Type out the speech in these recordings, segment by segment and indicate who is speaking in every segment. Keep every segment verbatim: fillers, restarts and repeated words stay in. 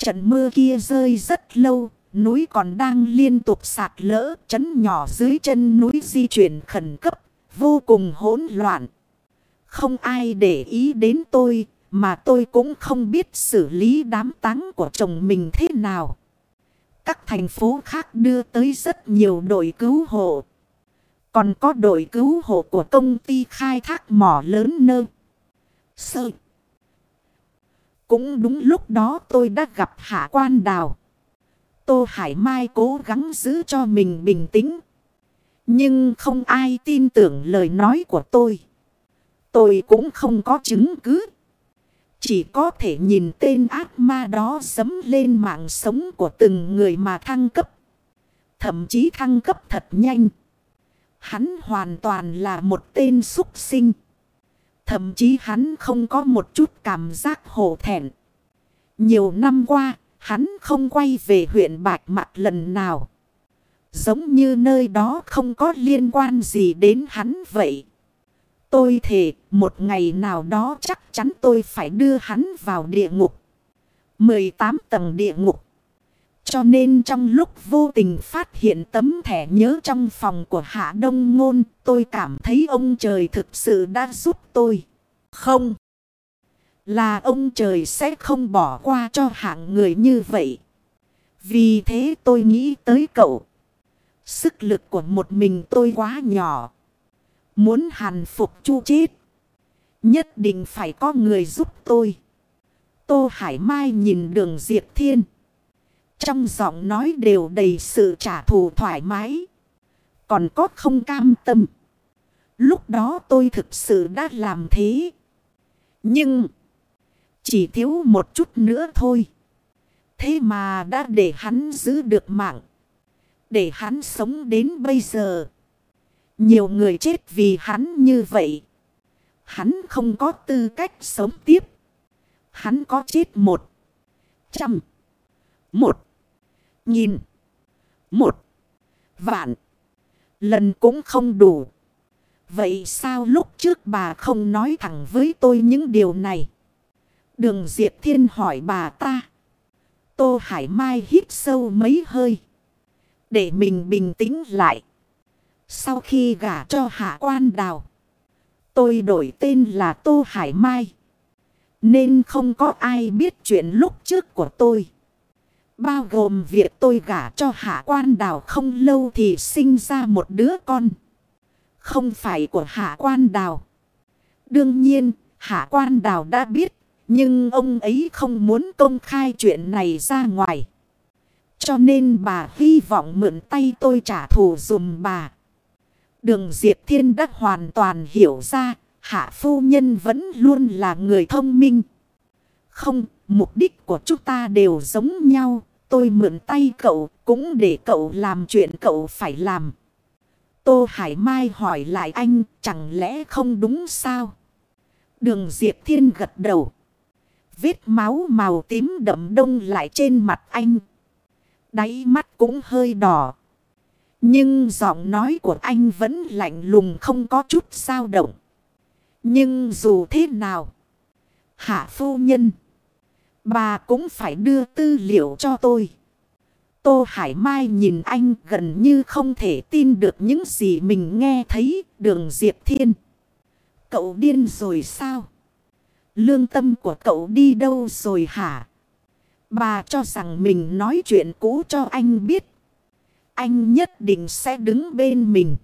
Speaker 1: Trận mưa kia rơi rất lâu, núi còn đang liên tục sạt lỡ, trấn nhỏ dưới chân núi di chuyển khẩn cấp, vô cùng hỗn loạn. Không ai để ý đến tôi, mà tôi cũng không biết xử lý đám tang của chồng mình thế nào. Các thành phố khác đưa tới rất nhiều đội cứu hộ. Còn có đội cứu hộ của công ty khai thác mỏ lớn nơ. Sơ. Cũng đúng lúc đó tôi đã gặp Hạ Quan Đào. Tô Hải Mai cố gắng giữ cho mình bình tĩnh. Nhưng không ai tin tưởng lời nói của tôi. Tôi cũng không có chứng cứ. Chỉ có thể nhìn tên ác ma đó sấm lên mạng sống của từng người mà thăng cấp. Thậm chí thăng cấp thật nhanh. Hắn hoàn toàn là một tên súc sinh. Thậm chí hắn không có một chút cảm giác hổ thẹn. Nhiều năm qua, hắn không quay về huyện Bạch Mạc lần nào. Giống như nơi đó không có liên quan gì đến hắn vậy. Tôi thề một ngày nào đó chắc chắn tôi phải đưa hắn vào địa ngục. mười tám tầng địa ngục. Cho nên trong lúc vô tình phát hiện tấm thẻ nhớ trong phòng của Hạ Đông Ngôn, tôi cảm thấy ông trời thực sự đã giúp tôi. Không. Là ông trời sẽ không bỏ qua cho hạng người như vậy. Vì thế tôi nghĩ tới cậu. Sức lực của một mình tôi quá nhỏ. Muốn hàn phục Chu chết, nhất định phải có người giúp tôi. Tô Hải Mai nhìn Đường Diệp Thiên. Trong giọng nói đều đầy sự trả thù thoải mái. Còn có không cam tâm. Lúc đó tôi thực sự đã làm thế. Nhưng chỉ thiếu một chút nữa thôi. Thế mà đã để hắn giữ được mạng. Để hắn sống đến bây giờ. Nhiều người chết vì hắn như vậy. Hắn không có tư cách sống tiếp. Hắn có chết một. Trăm. Một. Nghìn. Một. Vạn. Lần cũng không đủ. Vậy sao lúc trước bà không nói thẳng với tôi những điều này? Đường Diệp Thiên hỏi bà ta. Tô Hải Mai hít sâu mấy hơi. Để mình bình tĩnh lại. Sau khi gả cho Hạ Quan Đào, tôi đổi tên là Tô Hải Mai. Nên không có ai biết chuyện lúc trước của tôi. Bao gồm việc tôi gả cho Hạ Quan Đào không lâu thì sinh ra một đứa con. Không phải của Hạ Quan Đào. Đương nhiên, Hạ Quan Đào đã biết. Nhưng ông ấy không muốn công khai chuyện này ra ngoài. Cho nên bà hy vọng mượn tay tôi trả thù dùm bà. Đường Diệp Thiên đã hoàn toàn hiểu ra. Hạ phu nhân vẫn luôn là người thông minh. Không, mục đích của chúng ta đều giống nhau. Tôi mượn tay cậu cũng để cậu làm chuyện cậu phải làm. Tô Hải Mai hỏi lại anh, chẳng lẽ không đúng sao? Đường Diệp Thiên gật đầu. Vết máu màu tím đậm đông lại trên mặt anh. Đáy mắt cũng hơi đỏ. Nhưng giọng nói của anh vẫn lạnh lùng không có chút dao động. Nhưng dù thế nào, Hạ phu nhân, bà cũng phải đưa tư liệu cho tôi. Tô Hải Mai nhìn anh gần như không thể tin được những gì mình nghe thấy. Đường Diệp Thiên, cậu điên rồi sao? Lương tâm của cậu đi đâu rồi hả? Bà cho rằng mình nói chuyện cũ cho anh biết. Anh nhất định sẽ đứng bên mình.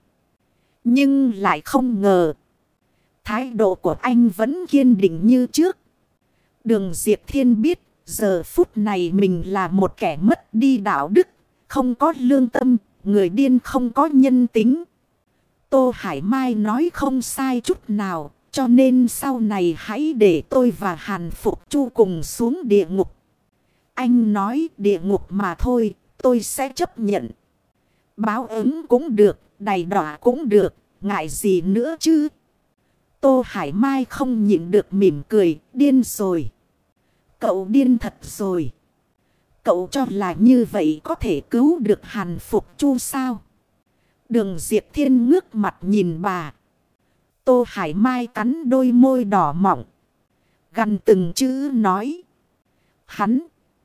Speaker 1: Nhưng lại không ngờ. Thái độ của anh vẫn kiên định như trước. Đường Diệp Thiên biết. Giờ phút này mình là một kẻ mất đi đạo đức. Không có lương tâm. Người điên không có nhân tính. Tô Hải Mai nói không sai chút nào. Cho nên sau này hãy để tôi và Hàn Phục Chu cùng xuống địa ngục. Anh nói địa ngục mà thôi, tôi sẽ chấp nhận. Báo ứng cũng được, đày đọa cũng được, ngại gì nữa chứ? Tô Hải Mai không nhịn được mỉm cười, điên rồi. Cậu điên thật rồi. Cậu cho là như vậy có thể cứu được Hàn Phục Chu sao? Đường Diệp Thiên ngước mặt nhìn bà. Tô Hải Mai cắn đôi môi đỏ mọng. Gần từng chữ nói. Hắn.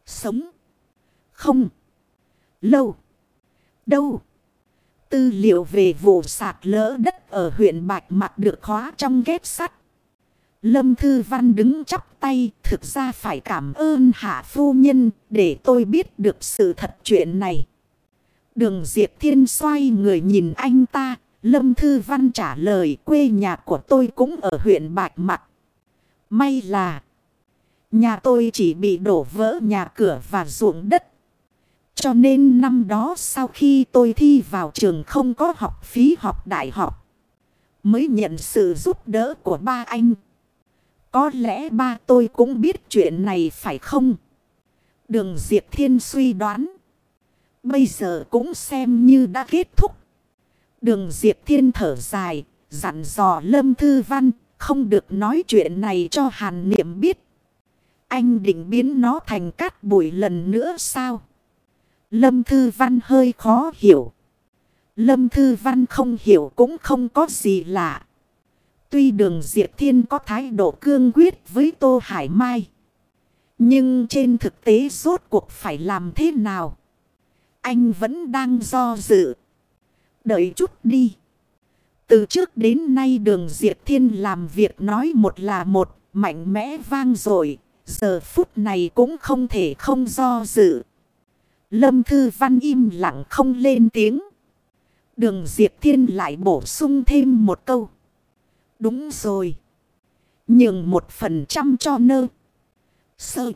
Speaker 1: Sống. Không. Lâu. Đâu. Tư liệu về vụ sạt lở đất ở huyện Bạch Mạc được khóa trong két sắt. Lâm Thư Văn đứng chắp tay. Thực ra phải cảm ơn Hạ phu nhân để tôi biết được sự thật chuyện này. Đường Diệp Thiên xoay người nhìn anh ta. Lâm Thư Văn trả lời quê nhà của tôi cũng ở huyện Bạch Mạc. May là nhà tôi chỉ bị đổ vỡ nhà cửa và ruộng đất. Cho nên năm đó sau khi tôi thi vào trường không có học phí học đại học, mới nhận sự giúp đỡ của ba anh. Có lẽ ba tôi cũng biết chuyện này phải không? Đường Diệp Thiên suy đoán. Bây giờ cũng xem như đã kết thúc. Đường Diệp Thiên thở dài, dặn dò Lâm Thư Văn không được nói chuyện này cho Hàn Niệm biết. Anh định biến nó thành cát bụi lần nữa sao? Lâm Thư Văn hơi khó hiểu. Lâm Thư Văn không hiểu cũng không có gì lạ. Tuy Đường Diệp Thiên có thái độ cương quyết với Tô Hải Mai, nhưng trên thực tế rốt cuộc phải làm thế nào? Anh vẫn đang do dự. Đợi chút đi. Từ trước đến nay Đường Diệp Thiên làm việc nói một là một, mạnh mẽ vang dội. Giờ phút này cũng không thể không do dự. Lâm Thư Văn im lặng không lên tiếng. Đường Diệp Thiên lại bổ sung thêm một câu. Đúng rồi. Nhường một phần trăm cho nơ. Sơ.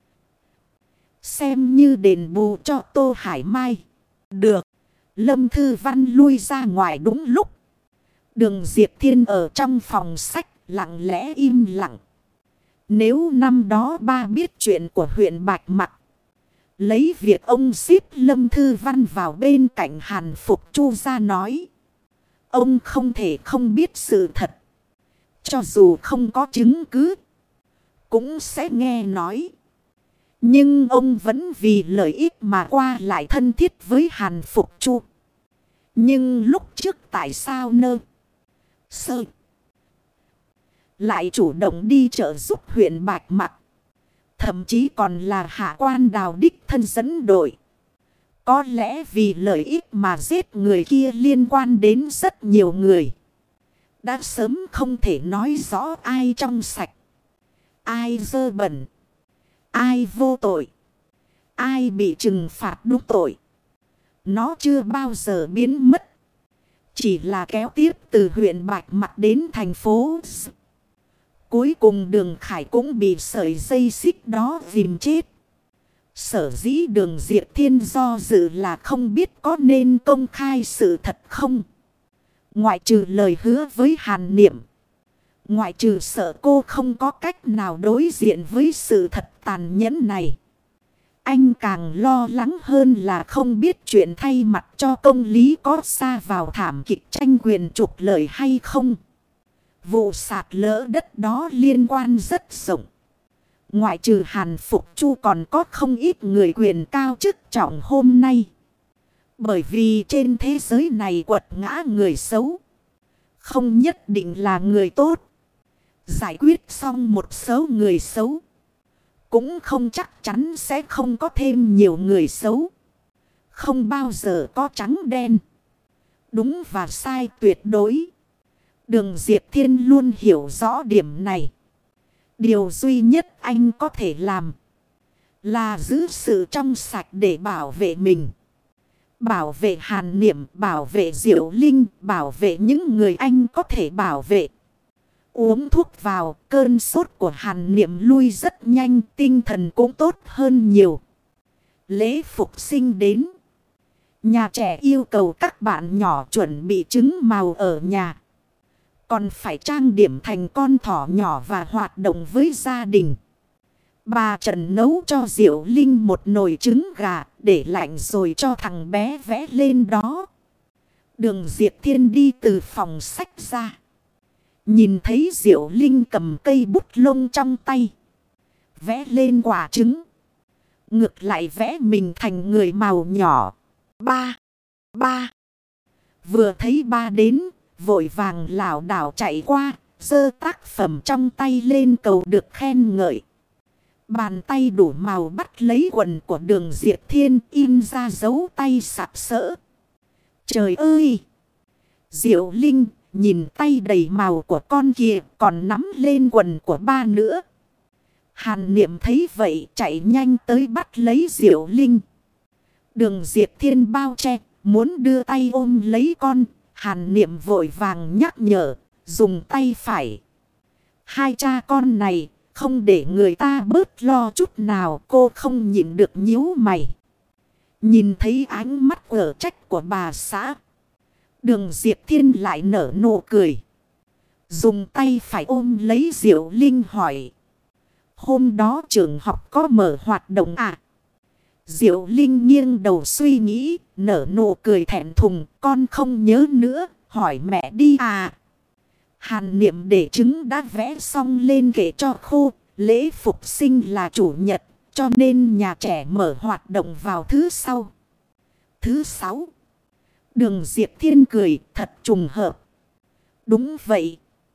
Speaker 1: Xem như đền bù cho Tô Hải Mai. Được. Lâm Thư Văn lui ra ngoài đúng lúc. Đường Diệp Thiên ở trong phòng sách lặng lẽ im lặng. Nếu năm đó ba biết chuyện của huyện Bạch Mạc, lấy việc ông xếp Lâm Thư Văn vào bên cạnh Hàn Phục Chu ra nói, ông không thể không biết sự thật. Cho dù không có chứng cứ, cũng sẽ nghe nói. Nhưng ông vẫn vì lợi ích mà qua lại thân thiết với Hàn Phục Chu. Nhưng lúc trước tại sao nơ? Sơ. Lại chủ động đi trợ giúp huyện Bạch Mạc. Thậm chí còn là Hạ Quan Đào đích thân dẫn đội. Có lẽ vì lợi ích mà giết người kia liên quan đến rất nhiều người. Đã sớm không thể nói rõ ai trong sạch, ai dơ bẩn, ai vô tội, ai bị trừng phạt đúng tội. Nó chưa bao giờ biến mất. Chỉ là kéo tiếp từ huyện Bạch Mạc đến thành phố. Cuối cùng Đường Khải cũng bị sợi dây xích đó ghim chết. Sở dĩ Đường Diệp Thiên do dự là không biết có nên công khai sự thật không. Ngoại trừ lời hứa với Hàn Niệm, ngoại trừ sợ cô không có cách nào đối diện với sự thật tàn nhẫn này, anh càng lo lắng hơn là không biết chuyện thay mặt cho công lý có sa vào thảm kịch tranh quyền trục lợi hay không. Vụ sạt lở đất đó liên quan rất rộng. Ngoại trừ Hàn Phục Chu còn có không ít người quyền cao chức trọng hôm nay. Bởi vì trên thế giới này quật ngã người xấu, không nhất định là người tốt. Giải quyết xong một số người xấu, cũng không chắc chắn sẽ không có thêm nhiều người xấu. Không bao giờ có trắng đen, đúng và sai tuyệt đối. Đường Diệp Thiên luôn hiểu rõ điểm này. Điều duy nhất anh có thể làm là giữ sự trong sạch để bảo vệ mình. Bảo vệ Hàn Niệm, bảo vệ Diệu Linh, bảo vệ những người anh có thể bảo vệ. Uống thuốc vào, cơn sốt của Hàn Niệm lui rất nhanh, tinh thần cũng tốt hơn nhiều. Lễ phục sinh đến. Nhà trẻ yêu cầu các bạn nhỏ chuẩn bị trứng màu ở nhà. Còn phải trang điểm thành con thỏ nhỏ và hoạt động với gia đình. Bà Trần nấu cho Diệu Linh một nồi trứng gà để lạnh rồi cho thằng bé vẽ lên đó. Đường Diệp Thiên đi từ phòng sách ra. Nhìn thấy Diệu Linh cầm cây bút lông trong tay, vẽ lên quả trứng. Ngược lại vẽ mình thành người màu nhỏ. Ba, ba. Vừa thấy ba đến, vội vàng lảo đảo chạy qua, giơ tác phẩm trong tay lên cầu được khen ngợi. Bàn tay đủ màu bắt lấy quần của Đường Diệp Thiên, in ra dấu tay sặc sỡ. Trời ơi! Diệu Linh nhìn tay đầy màu của con kia còn nắm lên quần của ba nữa. Hàn Niệm thấy vậy chạy nhanh tới bắt lấy Diệu Linh. Đường Diệp Thiên bao che, muốn đưa tay ôm lấy con. Hàn Niệm vội vàng nhắc nhở, dùng tay phải. Hai cha con này không để người ta bớt lo chút nào, cô không nhịn được nhíu mày. Nhìn thấy ánh mắt ở trách của bà xã, Đường Diệp Thiên lại nở nụ cười. Dùng tay phải ôm lấy Diệu Linh hỏi. Hôm đó trường học có mở hoạt động à? Diệu Linh nghiêng đầu suy nghĩ, nở nụ cười thẹn thùng. Con không nhớ nữa, hỏi mẹ đi à. Hàn Niệm để trứng đã vẽ xong lên kệ cho khô. Lễ phục sinh là chủ nhật, cho nên nhà trẻ mở hoạt động vào thứ sau. Thứ sáu. Đường Diệp Thiên cười, thật trùng hợp. Đúng vậy.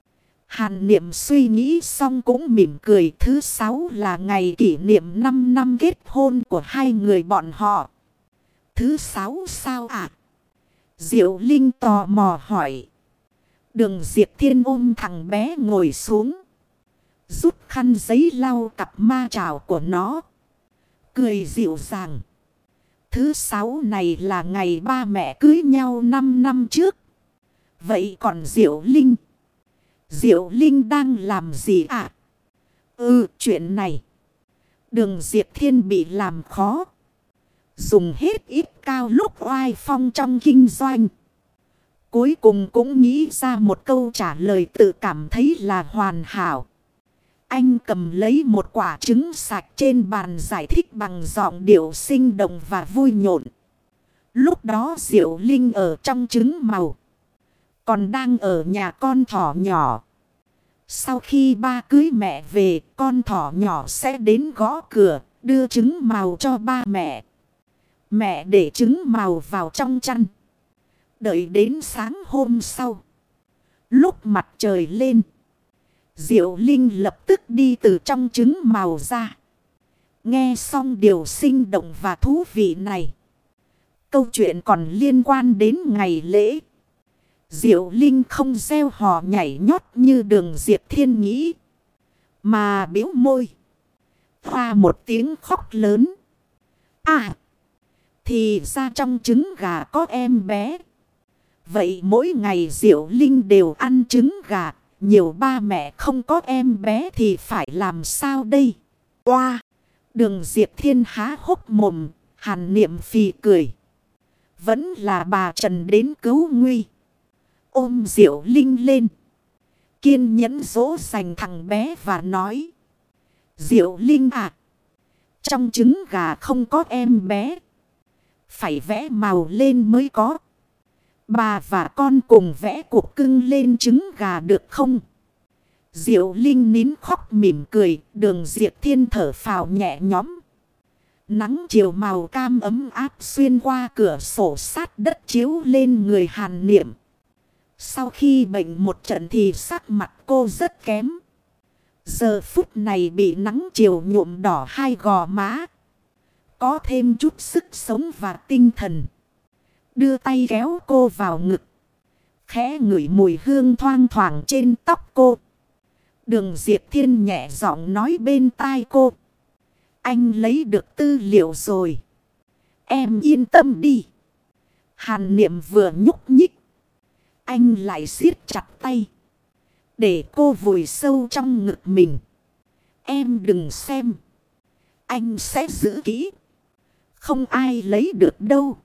Speaker 1: Hàn Niệm suy nghĩ xong cũng mỉm cười. Thứ sáu là ngày kỷ niệm năm năm kết hôn của hai người bọn họ. Thứ sáu sao ạ? À? Diệu Linh tò mò hỏi. Đường Diệp Thiên ôm thằng bé ngồi xuống. Rút khăn giấy lau cặp ma trào của nó. Cười dịu dàng. Thứ sáu này là ngày ba mẹ cưới nhau năm năm trước. Vậy còn Diệu Linh? Diệu Linh đang làm gì ạ? À? Ừ, chuyện này. Đường Diệp Thiên bị làm khó. Dùng hết ít cao lúc oai phong trong kinh doanh. Cuối cùng cũng nghĩ ra một câu trả lời tự cảm thấy là hoàn hảo. Anh cầm lấy một quả trứng sạch trên bàn giải thích bằng giọng điệu sinh động và vui nhộn. Lúc đó Diệu Linh ở trong trứng màu. Còn đang ở nhà con thỏ nhỏ. Sau khi ba cưới mẹ về, con thỏ nhỏ sẽ đến gõ cửa, đưa trứng màu cho ba mẹ. Mẹ để trứng màu vào trong chăn. Đợi đến sáng hôm sau. Lúc mặt trời lên, Diệu Linh lập tức đi từ trong trứng màu ra. Nghe xong điều sinh động và thú vị này, câu chuyện còn liên quan đến ngày lễ. Diệu Linh không reo hò nhảy nhót như Đường Diệp Thiên nghĩ, mà bĩu môi, hoa một tiếng khóc lớn. À, thì ra trong trứng gà có em bé. Vậy mỗi ngày Diệu Linh đều ăn trứng gà. Nhiều ba mẹ không có em bé thì phải làm sao đây? Oa! Đường Diệp Thiên há hốc mồm, Hàn Niệm phì cười. Vẫn là bà Trần đến cứu nguy. Ôm Diệu Linh lên, kiên nhẫn dỗ dành thằng bé và nói. Diệu Linh à, trong trứng gà không có em bé. Phải vẽ màu lên mới có. Bà và con cùng vẽ cục cưng lên trứng gà được không? Diệu Linh nín khóc mỉm cười. Đường Diệp Thiên thở phào nhẹ nhõm. Nắng chiều màu cam ấm áp xuyên qua cửa sổ sát đất chiếu lên người Hàn Niệm. Sau khi bệnh một trận thì sắc mặt cô rất kém. Giờ phút này bị nắng chiều nhuộm đỏ hai gò má. Có thêm chút sức sống và tinh thần. Đưa tay kéo cô vào ngực. Khẽ ngửi mùi hương thoang thoảng trên tóc cô. Đường Diệp Thiên nhẹ giọng nói bên tai cô. Anh lấy được tư liệu rồi. Em yên tâm đi. Hàn Niệm vừa nhúc nhích. Anh lại siết chặt tay. Để cô vùi sâu trong ngực mình. Em đừng xem. Anh sẽ giữ kỹ. Không ai lấy được đâu.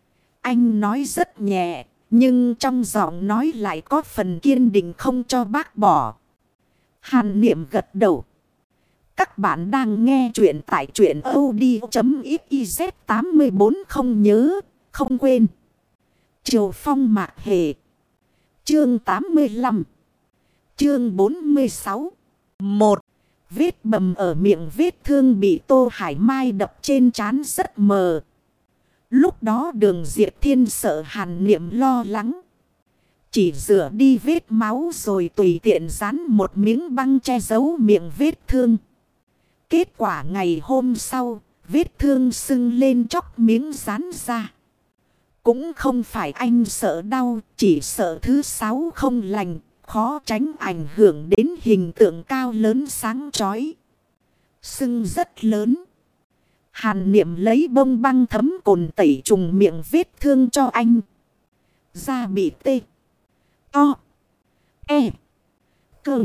Speaker 1: Anh nói rất nhẹ, nhưng trong giọng nói lại có phần kiên định không cho bác bỏ. Hàn Niệm gật đầu. Các bạn đang nghe chuyện tại truyện audio chấm xyz tám bốn không nhớ, không quên. Triều Phong Mạc Hề. Chương tám mươi lăm. Chương bốn mươi sáu. một. Vết bầm ở miệng vết thương bị Tô Hải Mai đập trên trán rất mờ. Lúc đó Đường Diệp Thiên sợ Hàn Niệm lo lắng. Chỉ rửa đi vết máu rồi tùy tiện dán một miếng băng che giấu miệng vết thương. Kết quả ngày hôm sau, vết thương sưng lên chóc miếng rán ra. Cũng không phải anh sợ đau, chỉ sợ thứ sáu không lành, khó tránh ảnh hưởng đến hình tượng cao lớn sáng chói. Sưng rất lớn. Hàn Niệm lấy bông băng thấm cồn tẩy trùng miệng vết thương cho anh. Da bị tê. To. E. Cơ.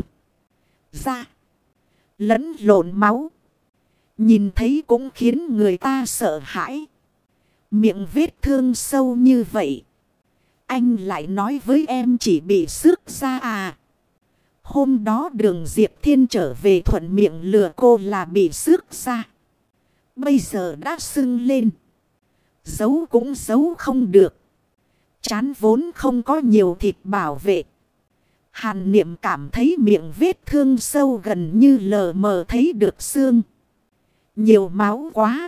Speaker 1: Da. Lẫn lộn máu. Nhìn thấy cũng khiến người ta sợ hãi. Miệng vết thương sâu như vậy. Anh lại nói với em chỉ bị xước da à. Hôm đó Đường Diệp Thiên trở về thuận miệng lừa cô là bị xước da. Bây giờ đã sưng lên. Giấu cũng giấu không được. Chán vốn không có nhiều thịt bảo vệ. Hàn Niệm cảm thấy miệng vết thương sâu gần như lờ mờ thấy được xương. Nhiều máu quá.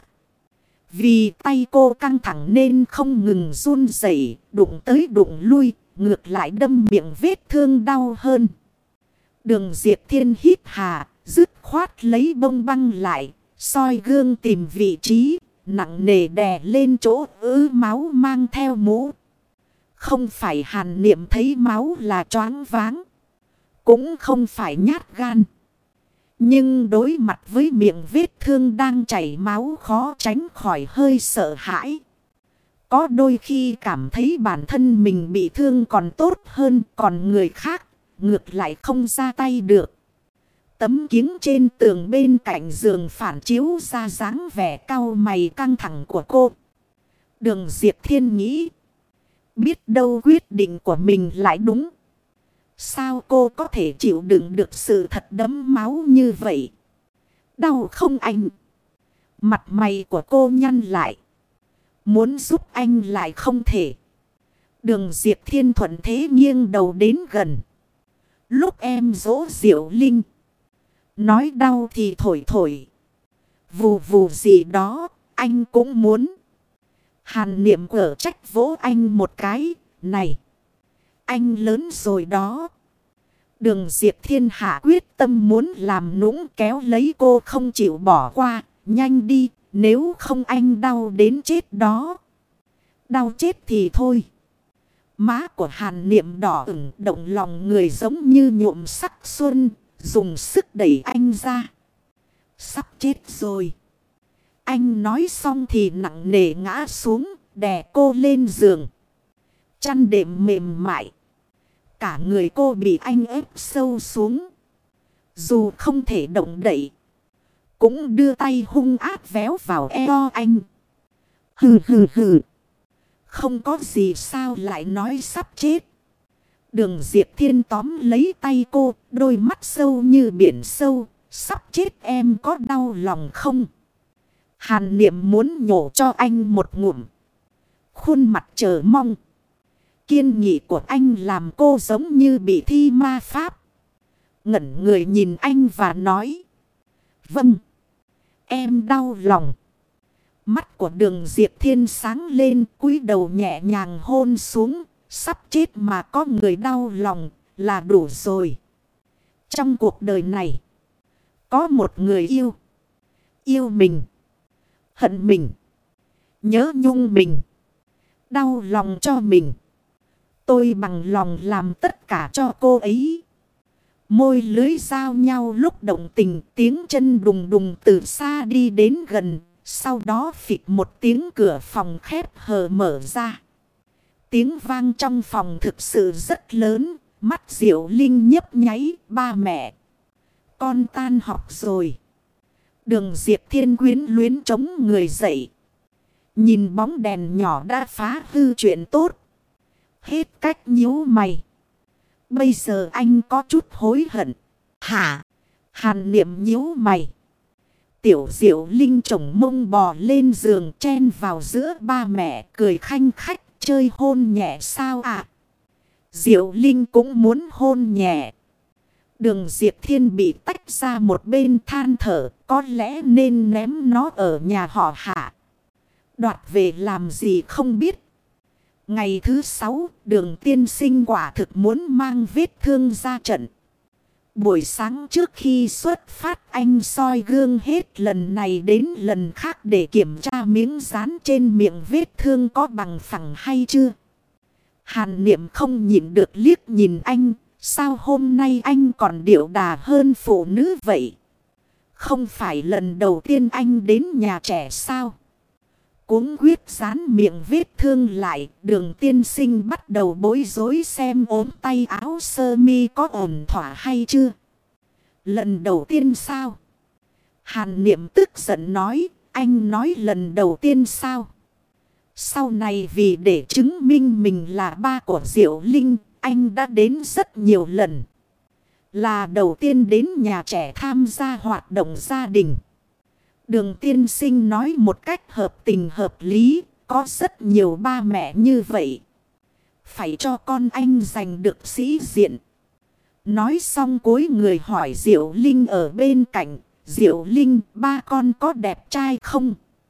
Speaker 1: Vì tay cô căng thẳng nên không ngừng run rẩy, đụng tới đụng lui, ngược lại đâm miệng vết thương đau hơn. Đường Diệp Thiên hít hà, dứt khoát lấy bông băng lại, soi gương tìm vị trí, nặng nề đè lên chỗ ứ máu mang theo mũ. Không phải Hàn Niệm thấy máu là choáng váng, cũng không phải nhát gan. Nhưng đối mặt với miệng vết thương đang chảy máu khó tránh khỏi hơi sợ hãi. Có đôi khi cảm thấy bản thân mình bị thương còn tốt hơn, còn người khác ngược lại không ra tay được. Tấm kính trên tường bên cạnh giường phản chiếu ra dáng vẻ cau mày căng thẳng của cô. Đường Diệp Thiên nghĩ, biết đâu quyết định của mình lại đúng. Sao cô có thể chịu đựng được sự thật đẫm máu như vậy? Đau không anh? Mặt mày của cô nhăn lại. Muốn giúp anh lại không thể. Đường Diệp Thiên thuận thế nghiêng đầu đến gần. Lúc em dỗ Diệu Linh, nói đau thì thổi thổi. Vù vù gì đó, anh cũng muốn. Hàn Niệm ở trách vỗ anh một cái. Này, anh lớn rồi đó. Đường Diệp Thiên hạ quyết tâm muốn làm nũng kéo lấy cô không chịu bỏ qua. Nhanh đi, nếu không anh đau đến chết đó. Đau chết thì thôi. Má của Hàn Niệm đỏ ửng, động lòng người giống như nhuộm sắc xuân, dùng sức đẩy anh ra. Sắp chết rồi. Anh nói xong thì nặng nề ngã xuống, đè cô lên giường. Chăn đệm mềm mại. Cả người cô bị anh ép sâu xuống. Dù không thể động đậy, cũng đưa tay hung ác véo vào eo anh. Hừ hừ hừ. Không có gì sao lại nói sắp chết. Đường Diệp Thiên tóm lấy tay cô, đôi mắt sâu như biển sâu. Sắp chết em có đau lòng không? Hàn Niệm muốn nhổ cho anh một ngụm. Khuôn mặt chờ mong. Kiên nghị của anh làm cô giống như bị thi ma pháp. Ngẩn người nhìn anh và nói. Vâng, em đau lòng. Mắt của Đường Diệp Thiên sáng lên, cúi đầu nhẹ nhàng hôn xuống. Sắp chết mà có người đau lòng là đủ rồi. Trong cuộc đời này, có một người yêu. Yêu mình, hận mình, nhớ nhung mình, đau lòng cho mình. Tôi bằng lòng làm tất cả cho cô ấy. Môi lưới giao nhau lúc động tình, tiếng chân đùng đùng từ xa đi đến gần. Sau đó phịch một tiếng cửa phòng khép hờ mở ra. Tiếng vang trong phòng thực sự rất lớn. Mắt Diệu Linh nhấp nháy. Ba mẹ, con tan học rồi. Đường Diệp Thiên quyến luyến chống người dậy. Nhìn bóng đèn nhỏ đã phá hư chuyện tốt. Hết cách nhíu mày. Bây giờ anh có chút hối hận. Hả? Hàn Niệm nhíu mày. Tiểu Diệu Linh chồng mông bò lên giường chen vào giữa ba mẹ, cười khanh khách, chơi hôn nhẹ sao ạ? À? Diệu Linh cũng muốn hôn nhẹ. Đường Diệp Thiên bị tách ra một bên than thở, có lẽ nên ném nó ở nhà họ Hạ. Đoạt về làm gì không biết. Ngày thứ sáu, Đường tiên sinh quả thực muốn mang vết thương ra trận. Buổi sáng trước khi xuất phát anh soi gương hết lần này đến lần khác để kiểm tra miếng dán trên miệng vết thương có bằng phẳng hay chưa. Hàn Niệm không nhịn được liếc nhìn anh. Sao hôm nay anh còn điệu đà hơn phụ nữ vậy? Không phải lần đầu tiên anh đến nhà trẻ sao? Cuống quyết dán miệng vết thương lại. Đường tiên sinh bắt đầu bối rối xem ốm tay áo sơ mi có ổn thỏa hay chưa. Lần đầu tiên sao? Hàn Niệm tức giận nói. Anh nói lần đầu tiên sao? Sau này vì để chứng minh mình là ba của Diệu Linh, anh đã đến rất nhiều lần. Là đầu tiên đến nhà trẻ tham gia hoạt động gia đình. Đường tiên sinh nói một cách hợp tình hợp lý. Có rất nhiều ba mẹ như vậy. Phải cho con anh giành được sĩ diện. Nói xong cúi người hỏi Diệu Linh ở bên cạnh. Diệu Linh, ba con có đẹp trai không?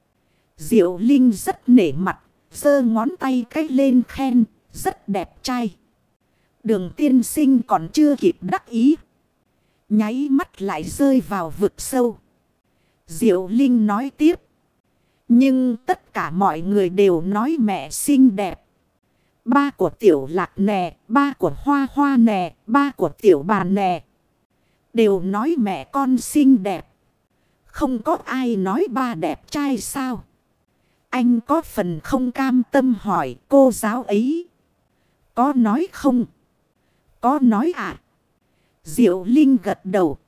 Speaker 1: Diệu Linh rất nể mặt. Giơ ngón tay cái lên khen. Rất đẹp trai. Đường tiên sinh còn chưa kịp đắc ý. Nháy mắt lại rơi vào vực sâu. Diệu Linh nói tiếp. Nhưng tất cả mọi người đều nói mẹ xinh đẹp. Ba của Tiểu Lạc nè, ba của Hoa Hoa nè, ba của Tiểu Bàn nè. Đều nói mẹ con xinh đẹp. Không có ai nói ba đẹp trai sao? Anh có phần không cam tâm hỏi cô giáo ấy. Có nói không? Có nói à? Diệu Linh gật đầu.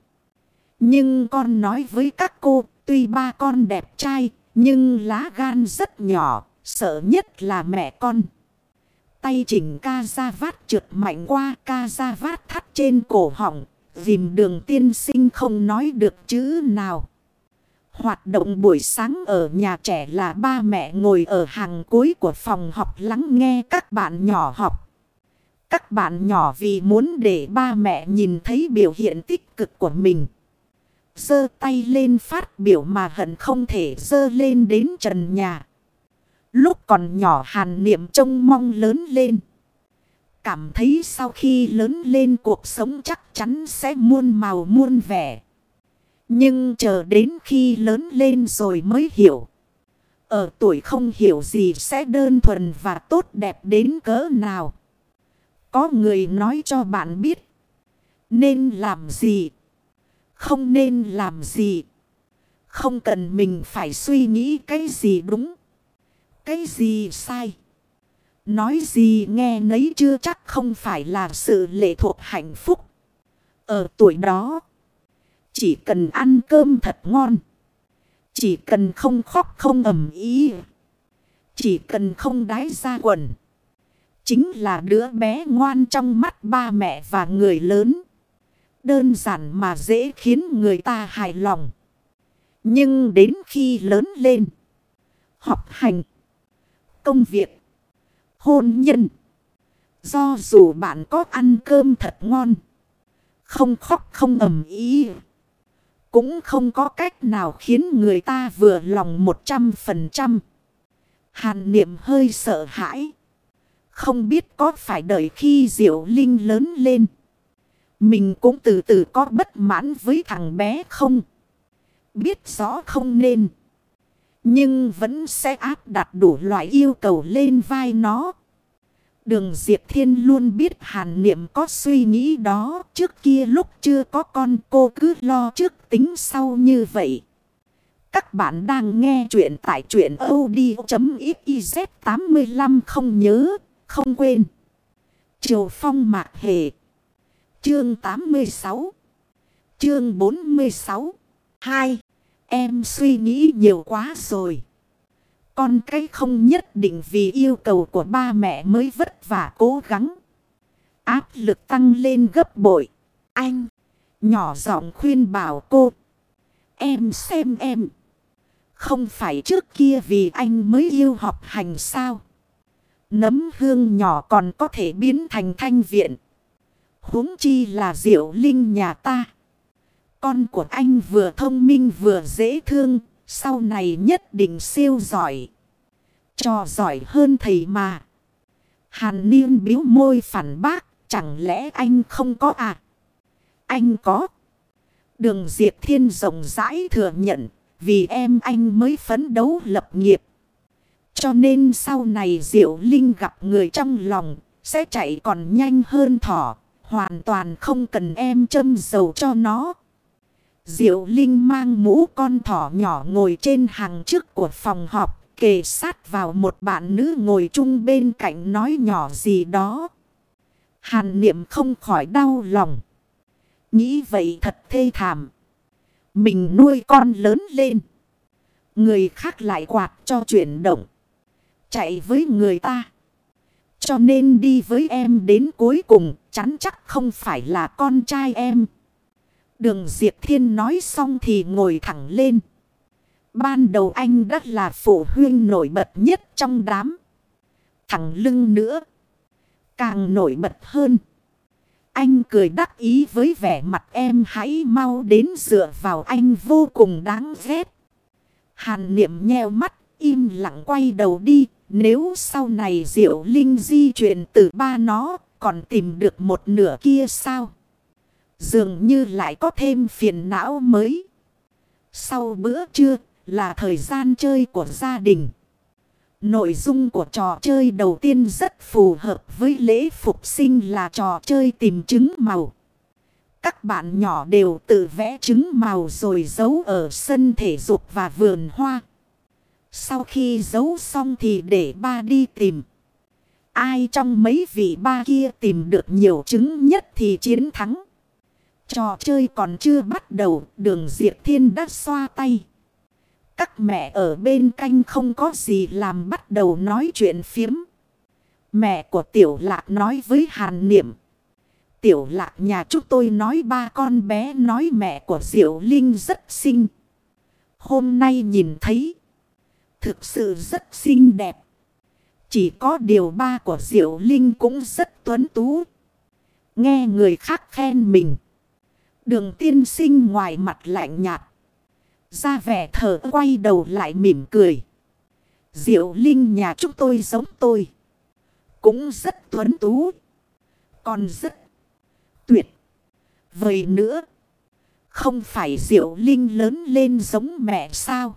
Speaker 1: Nhưng con nói với các cô, tuy ba con đẹp trai, nhưng lá gan rất nhỏ, sợ nhất là mẹ con. Tay chỉnh ca ra vát trượt mạnh qua, ca ra vát thắt trên cổ họng, dìm Đường tiên sinh không nói được chữ nào. Hoạt động buổi sáng ở nhà trẻ là ba mẹ ngồi ở hàng cuối của phòng học lắng nghe các bạn nhỏ học. Các bạn nhỏ vì muốn để ba mẹ nhìn thấy biểu hiện tích cực của mình. Giơ tay lên phát biểu mà hận không thể giơ lên đến trần nhà. Lúc còn nhỏ Hàn Niệm trông mong lớn lên. Cảm thấy sau khi lớn lên cuộc sống chắc chắn sẽ muôn màu muôn vẻ. Nhưng chờ đến khi lớn lên rồi mới hiểu. Ở tuổi không hiểu gì sẽ đơn thuần và tốt đẹp đến cỡ nào. Có người nói cho bạn biết. Nên làm gì. Không nên làm gì. Không cần mình phải suy nghĩ cái gì đúng. Cái gì sai. Nói gì nghe nấy chưa chắc không phải là sự lệ thuộc hạnh phúc. Ở tuổi đó. Chỉ cần ăn cơm thật ngon. Chỉ cần không khóc không ầm ĩ. Chỉ cần không đái ra quần. Chính là đứa bé ngoan trong mắt ba mẹ và người lớn. Đơn giản mà dễ khiến người ta hài lòng. Nhưng đến khi lớn lên. Học hành. Công việc. Hôn nhân. Do dù bạn có ăn cơm thật ngon. Không khóc không ầm ĩ. Cũng không có cách nào khiến người ta vừa lòng một trăm phần trăm. Hàn Niệm hơi sợ hãi. Không biết có phải đợi khi Diệu Linh lớn lên. Mình cũng từ từ có bất mãn với thằng bé không? Biết rõ không nên. Nhưng vẫn sẽ áp đặt đủ loại yêu cầu lên vai nó. Đường Diệp Thiên luôn biết Hàn Niệm có suy nghĩ đó. Trước kia lúc chưa có con cô cứ lo trước tính sau như vậy. Các bạn đang nghe chuyện tại truyện audio chấm xyz tám lăm không nhớ, không quên. Triều Phong Mạc Hề. Chương tám mươi sáu. Chương bốn mươi sáu. hai. Em suy nghĩ nhiều quá rồi. Con cái không nhất định vì yêu cầu của ba mẹ mới vất vả cố gắng. Áp lực tăng lên gấp bội. Anh nhỏ giọng khuyên bảo cô. Em xem em. Không phải trước kia vì anh mới yêu học hành sao? Nấm hương nhỏ còn có thể biến thành thanh viện. Huống chi là Diệu Linh nhà ta. Con của anh vừa thông minh vừa dễ thương. Sau này nhất định siêu giỏi. Trò giỏi hơn thầy mà. Hàn Niên biếu môi phản bác. Chẳng lẽ anh không có à? Anh có. Đường Diệp Thiên rộng rãi thừa nhận. Vì em anh mới phấn đấu lập nghiệp. Cho nên sau này Diệu Linh gặp người trong lòng. Sẽ chạy còn nhanh hơn thỏ. Hoàn toàn không cần em châm dầu cho nó. Diệu Linh mang mũ con thỏ nhỏ ngồi trên hàng trước của phòng họp. Kề sát vào một bạn nữ ngồi chung bên cạnh nói nhỏ gì đó. Hàn Niệm không khỏi đau lòng. Nghĩ vậy thật thê thảm. Mình nuôi con lớn lên. Người khác lại quạt cho chuyển động. Chạy với người ta. Cho nên đi với em đến cuối cùng chắn chắc không phải là con trai em. Đường Diệp Thiên nói xong thì ngồi thẳng lên. Ban đầu anh đã là phụ huynh nổi bật nhất trong đám. Thẳng lưng nữa. Càng nổi bật hơn. Anh cười đắc ý với vẻ mặt em hãy mau đến dựa vào anh vô cùng đáng ghét. Hàn Niệm nheo mắt im lặng quay đầu đi. Nếu sau này Diệu Linh di chuyển từ ba nó còn tìm được một nửa kia sao? Dường như lại có thêm phiền não mới. Sau bữa trưa là thời gian chơi của gia đình. Nội dung của trò chơi đầu tiên rất phù hợp với lễ phục sinh là trò chơi tìm trứng màu. Các bạn nhỏ đều tự vẽ trứng màu rồi giấu ở sân thể dục và vườn hoa. Sau khi giấu xong thì để ba đi tìm. Ai trong mấy vị ba kia tìm được nhiều trứng nhất thì chiến thắng. Trò chơi còn chưa bắt đầu, Đường Diệp Thiên đã xoa tay. Các mẹ ở bên cạnh không có gì làm bắt đầu nói chuyện phiếm. Mẹ của Tiểu Lạc nói với Hàn Niệm. Tiểu Lạc nhà chúng tôi nói ba con bé nói mẹ của Diệu Linh rất xinh. Hôm nay nhìn thấy. Thực sự rất xinh đẹp. Chỉ có điều ba của Diệu Linh cũng rất tuấn tú. Nghe người khác khen mình. Đường tiên sinh ngoài mặt lạnh nhạt. Ra vẻ thở quay đầu lại mỉm cười. Diệu Linh nhà chúng tôi giống tôi. Cũng rất tuấn tú. Còn rất tuyệt vời nữa. Không phải Diệu Linh lớn lên giống mẹ sao?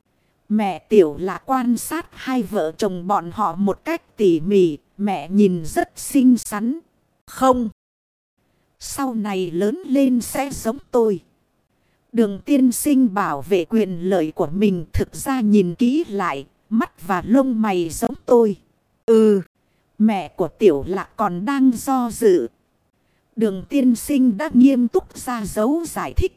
Speaker 1: Mẹ Tiểu Lạc quan sát hai vợ chồng bọn họ một cách tỉ mỉ. Mẹ nhìn rất xinh xắn. Không. Sau này lớn lên sẽ giống tôi. Đường tiên sinh bảo vệ quyền lợi của mình thực ra nhìn kỹ lại. Mắt và lông mày giống tôi. Ừ. Mẹ của Tiểu Lạc còn đang do dự. Đường tiên sinh đã nghiêm túc ra dấu giải thích.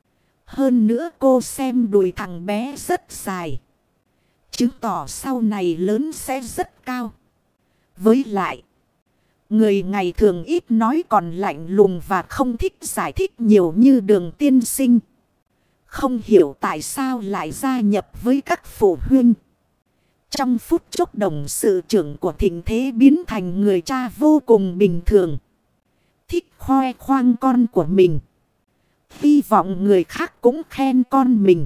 Speaker 1: Hơn nữa cô xem đùi thằng bé rất dài. Chứng tỏ sau này lớn sẽ rất cao. Với lại. Người ngày thường ít nói còn lạnh lùng và không thích giải thích nhiều như Đường tiên sinh. Không hiểu tại sao lại gia nhập với các phụ huynh. Trong phút chốc đồng sự trưởng của Thịnh Thế biến thành người cha vô cùng bình thường. Thích khoe khoang con của mình. Hy vọng người khác cũng khen con mình.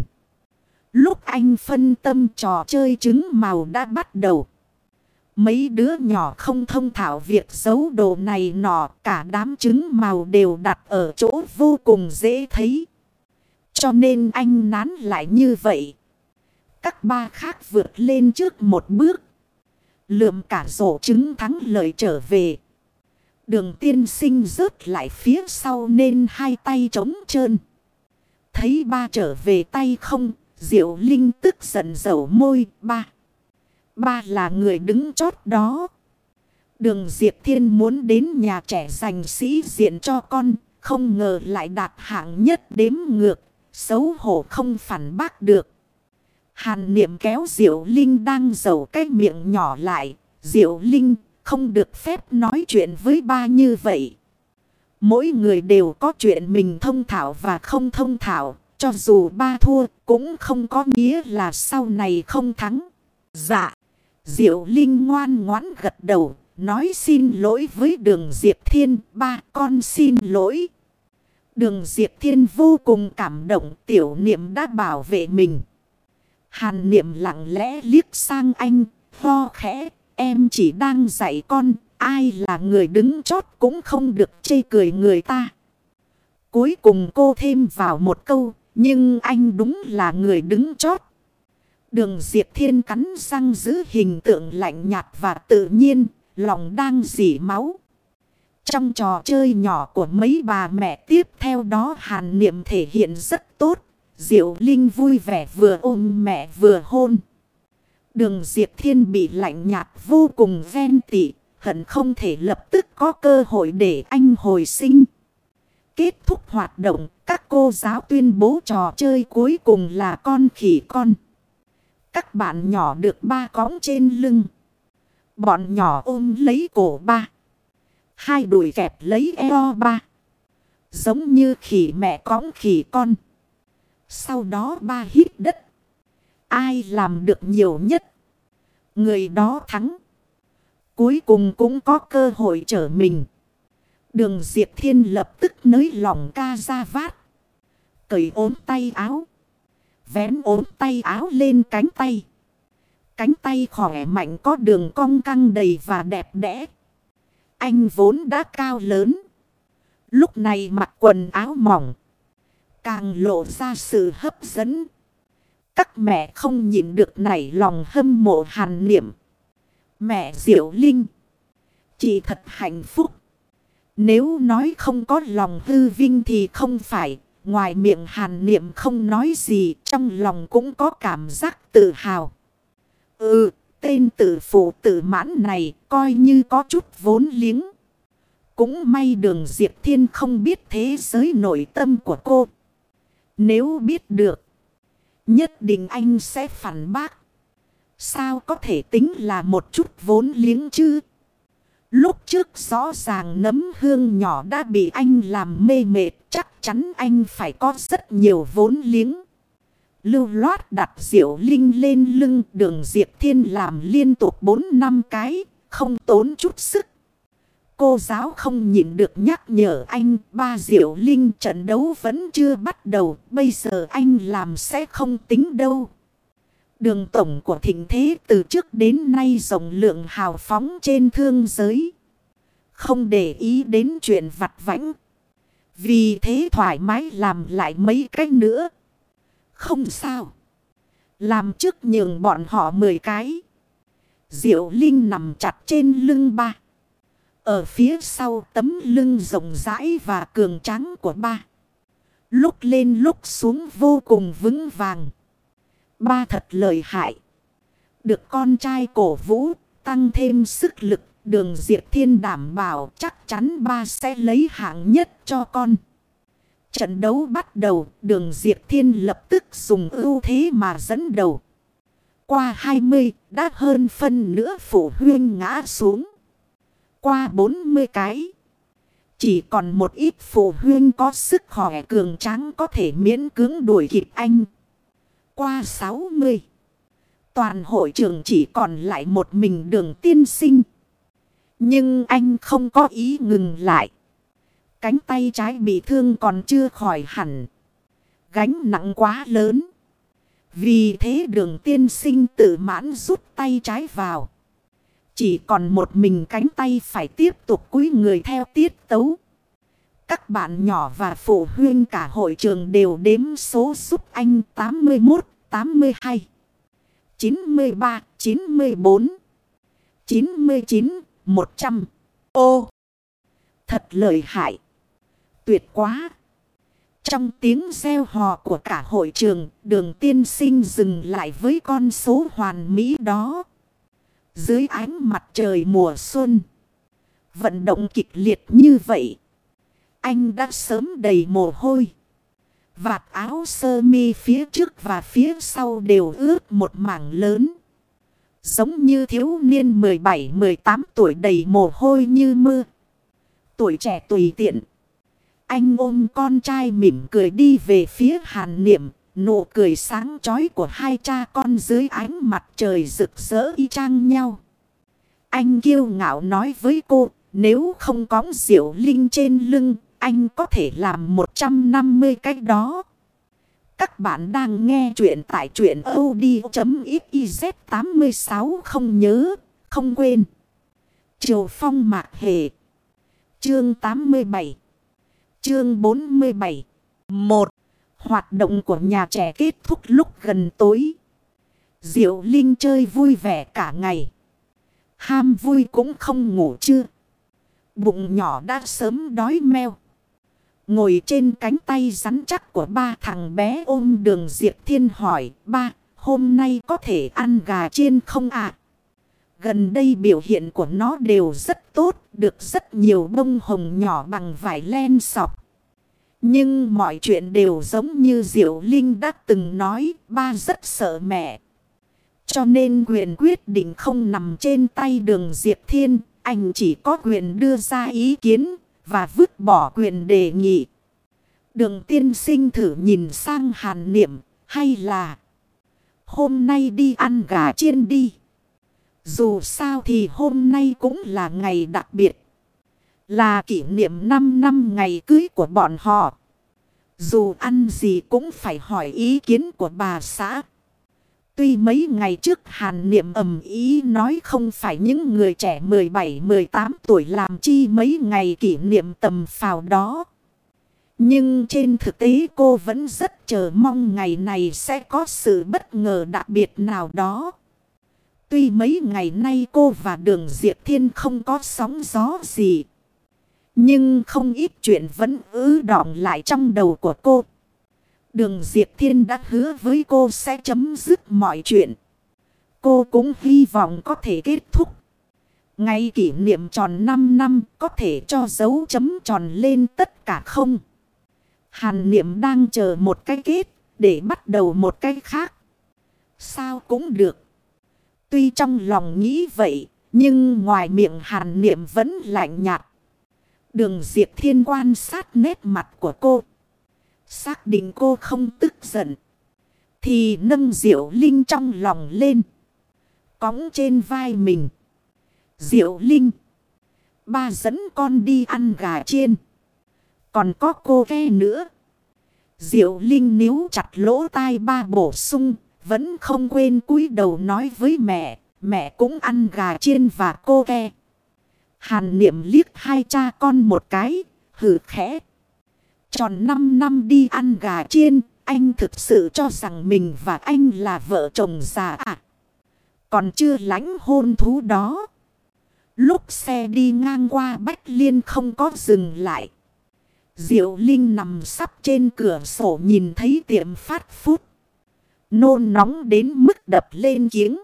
Speaker 1: Lúc anh phân tâm trò chơi trứng màu đã bắt đầu. Mấy đứa nhỏ không thông thạo việc giấu đồ này nọ. Cả đám trứng màu đều đặt ở chỗ vô cùng dễ thấy. Cho nên anh nán lại như vậy. Các ba khác vượt lên trước một bước. Lượm cả rổ trứng thắng lợi trở về. Đường tiên sinh rớt lại phía sau nên hai tay trống trơn. Thấy ba trở về tay không. Diệu Linh tức giận dầu môi. Ba. Ba là người đứng chót đó. Đường Diệp Thiên muốn đến nhà trẻ giành sĩ diện cho con. Không ngờ lại đạt hạng nhất đếm ngược. Xấu hổ không phản bác được. Hàn Niệm kéo Diệu Linh đang giấu cái miệng nhỏ lại. Diệu Linh không được phép nói chuyện với ba như vậy. Mỗi người đều có chuyện mình thông thạo và không thông thạo. Cho dù ba thua cũng không có nghĩa là sau này không thắng. Dạ. Diệu Linh ngoan ngoãn gật đầu. Nói xin lỗi với Đường Diệp Thiên. Ba con xin lỗi. Đường Diệp Thiên vô cùng cảm động. Tiểu Niệm đã bảo vệ mình. Hàn Niệm lặng lẽ liếc sang anh. Ho khẽ. Em chỉ đang dạy con. Ai là người đứng chót cũng không được chê cười người ta. Cuối cùng cô thêm vào một câu, nhưng anh đúng là người đứng chót. Đường Diệp Thiên cắn răng giữ hình tượng lạnh nhạt và tự nhiên, lòng đang rỉ máu. Trong trò chơi nhỏ của mấy bà mẹ tiếp theo đó Hàn Niệm thể hiện rất tốt. Diệu Linh vui vẻ vừa ôm mẹ vừa hôn. Đường Diệp Thiên bị lạnh nhạt vô cùng ghen tị, hận không thể lập tức có cơ hội để anh hồi sinh. Kết thúc hoạt động, các cô giáo tuyên bố trò chơi cuối cùng là con khỉ con. Các bạn nhỏ được ba cõng trên lưng. Bọn nhỏ ôm lấy cổ ba. Hai đùi kẹp lấy eo ba. Giống như khỉ mẹ cõng khỉ con. Sau đó ba hít đất. Ai làm được nhiều nhất, người đó thắng. Cuối cùng cũng có cơ hội trở mình. Đường Diệp Thiên lập tức nới lỏng ca ra vát. Cởi ốm tay áo. Vén ốm tay áo lên cánh tay. Cánh tay khỏe mạnh có đường cong căng đầy và đẹp đẽ. Anh vốn đã cao lớn. Lúc này mặc quần áo mỏng, càng lộ ra sự hấp dẫn. Các mẹ không nhịn được nảy lòng hâm mộ Hàn Niệm. Mẹ Diệu Linh, chị thật hạnh phúc. Nếu nói không có lòng hư vinh thì không phải. Ngoài miệng Hàn Niệm không nói gì, trong lòng cũng có cảm giác tự hào. Ừ, tên tự phụ tự mãn này coi như có chút vốn liếng. Cũng may Đường Diệp Thiên không biết thế giới nội tâm của cô. Nếu biết được, nhất định anh sẽ phản bác. Sao có thể tính là một chút vốn liếng chứ? Lúc trước rõ ràng nấm hương nhỏ đã bị anh làm mê mệt. Chắc chắn anh phải có rất nhiều vốn liếng. Lưu loát đặt Diệu Linh lên lưng. Đường Diệp Thiên làm liên tục bốn năm cái, không tốn chút sức. Cô giáo không nhịn được nhắc nhở anh. Ba Diệu Linh, trận đấu vẫn chưa bắt đầu. Bây giờ anh làm sẽ không tính đâu. Đường tổng của thịnh thế từ trước đến nay rộng lượng hào phóng trên thương giới. Không để ý đến chuyện vặt vãnh. Vì thế thoải mái làm lại mấy cái nữa. Không sao. Làm trước nhường bọn họ mười cái. Diệu Linh nằm chặt trên lưng ba. Ở phía sau tấm lưng rộng rãi và cường tráng của ba. Lúc lên lúc xuống vô cùng vững vàng. Ba thật lợi hại. Được con trai cổ vũ, tăng thêm sức lực. Đường Diệp Thiên đảm bảo chắc chắn ba sẽ lấy hạng nhất cho con. Trận đấu bắt đầu, Đường Diệp Thiên lập tức dùng ưu thế mà dẫn đầu. Qua hai mươi, đã hơn phân nữa phụ huynh ngã xuống. Qua bốn mươi cái, chỉ còn một ít phụ huynh có sức khỏe cường tráng có thể miễn cưỡng đuổi kịp anh. Qua sáu mươi, toàn hội trường chỉ còn lại một mình Đường tiên sinh. Nhưng anh không có ý ngừng lại. Cánh tay trái bị thương còn chưa khỏi hẳn. Gánh nặng quá lớn. Vì thế Đường tiên sinh tự mãn rút tay trái vào. Chỉ còn một mình cánh tay phải tiếp tục cúi người theo tiết tấu. Các bạn nhỏ và phụ huynh cả hội trường đều đếm số giúp anh tám mươi mốt, tám mươi hai, chín mươi ba, chín mươi bốn, chín mươi chín, một trăm. Ô! Thật lợi hại! Tuyệt quá! Trong tiếng reo hò của cả hội trường, Đường tiên sinh dừng lại với con số hoàn mỹ đó. Dưới ánh mặt trời mùa xuân, vận động kịch liệt như vậy, anh đã sớm đầy mồ hôi. Vạt áo sơ mi phía trước và phía sau đều ướt một mảng lớn. Giống như thiếu niên mười bảy mười tám tuổi đầy mồ hôi như mưa. Tuổi trẻ tùy tiện. Anh ôm con trai mỉm cười đi về phía Hàn Niệm. Nụ cười sáng chói của hai cha con dưới ánh mặt trời rực rỡ y chang nhau. Anh kiêu ngạo nói với cô, nếu không cõng Diệu Linh trên lưng, anh có thể làm một trăm năm mươi cái đó. Các bạn đang nghe chuyện tại truyện audio.xyz tám sáu không nhớ, không quên. Triều Phong Mạc Hề. Chương tám mươi bảy. Chương bốn mươi bảy. Một. Hoạt động của nhà trẻ kết thúc lúc gần tối. Diệu Linh chơi vui vẻ cả ngày. Ham vui cũng không ngủ trưa. Bụng nhỏ đã sớm đói meo. Ngồi trên cánh tay rắn chắc của ba, thằng bé ôm Đường Diệp Thiên hỏi: ba, hôm nay có thể ăn gà chiên không ạ? Gần đây biểu hiện của nó đều rất tốt, được rất nhiều bông hồng nhỏ bằng vải len sọc. Nhưng mọi chuyện đều giống như Diệu Linh đã từng nói, ba rất sợ mẹ. Cho nên quyền quyết định không nằm trên tay Đường Diệp Thiên, anh chỉ có quyền đưa ra ý kiến và vứt bỏ quyền đề nghị. Đường tiên sinh thử nhìn sang Hàn Niệm, hay là hôm nay đi ăn gà chiên đi. Dù sao thì hôm nay cũng là ngày đặc biệt. Là kỷ niệm năm năm ngày cưới của bọn họ. Dù ăn gì cũng phải hỏi ý kiến của bà xã. Tuy mấy ngày trước Hàn Niệm ầm ý nói không phải những người trẻ mười bảy mười tám tuổi làm chi mấy ngày kỷ niệm tầm phào đó. Nhưng trên thực tế cô vẫn rất chờ mong ngày này sẽ có sự bất ngờ đặc biệt nào đó. Tuy mấy ngày nay cô và Đường Diệp Thiên không có sóng gió gì. Nhưng không ít chuyện vẫn ứ đọng lại trong đầu của cô. Đường Diệp Thiên đã hứa với cô sẽ chấm dứt mọi chuyện. Cô cũng hy vọng có thể kết thúc. Ngày kỷ niệm tròn năm năm có thể cho dấu chấm tròn lên tất cả không? Hàn Niệm đang chờ một cái kết để bắt đầu một cái khác. Sao cũng được. Tuy trong lòng nghĩ vậy, nhưng ngoài miệng Hàn Niệm vẫn lạnh nhạt. Đường Diệp Thiên quan sát nét mặt của cô. Xác định cô không tức giận. Thì nâng Diệu Linh trong lòng lên. Cõng trên vai mình. Diệu Linh. Ba dẫn con đi ăn gà chiên. Còn có cô ve nữa. Diệu Linh níu chặt lỗ tai ba bổ sung. Vẫn không quên cúi đầu nói với mẹ. Mẹ cũng ăn gà chiên và cô ve. Hàn Niệm liếc hai cha con một cái. Hử khẽ. Tròn năm năm đi ăn gà chiên. Anh thực sự cho rằng mình và anh là vợ chồng già à? Còn chưa lãnh hôn thú đó. Lúc xe đi ngang qua Bách Liên không có dừng lại. Diệu Linh nằm sắp trên cửa sổ nhìn thấy tiệm phát phút. Nôn nóng đến mức đập lên kiếng.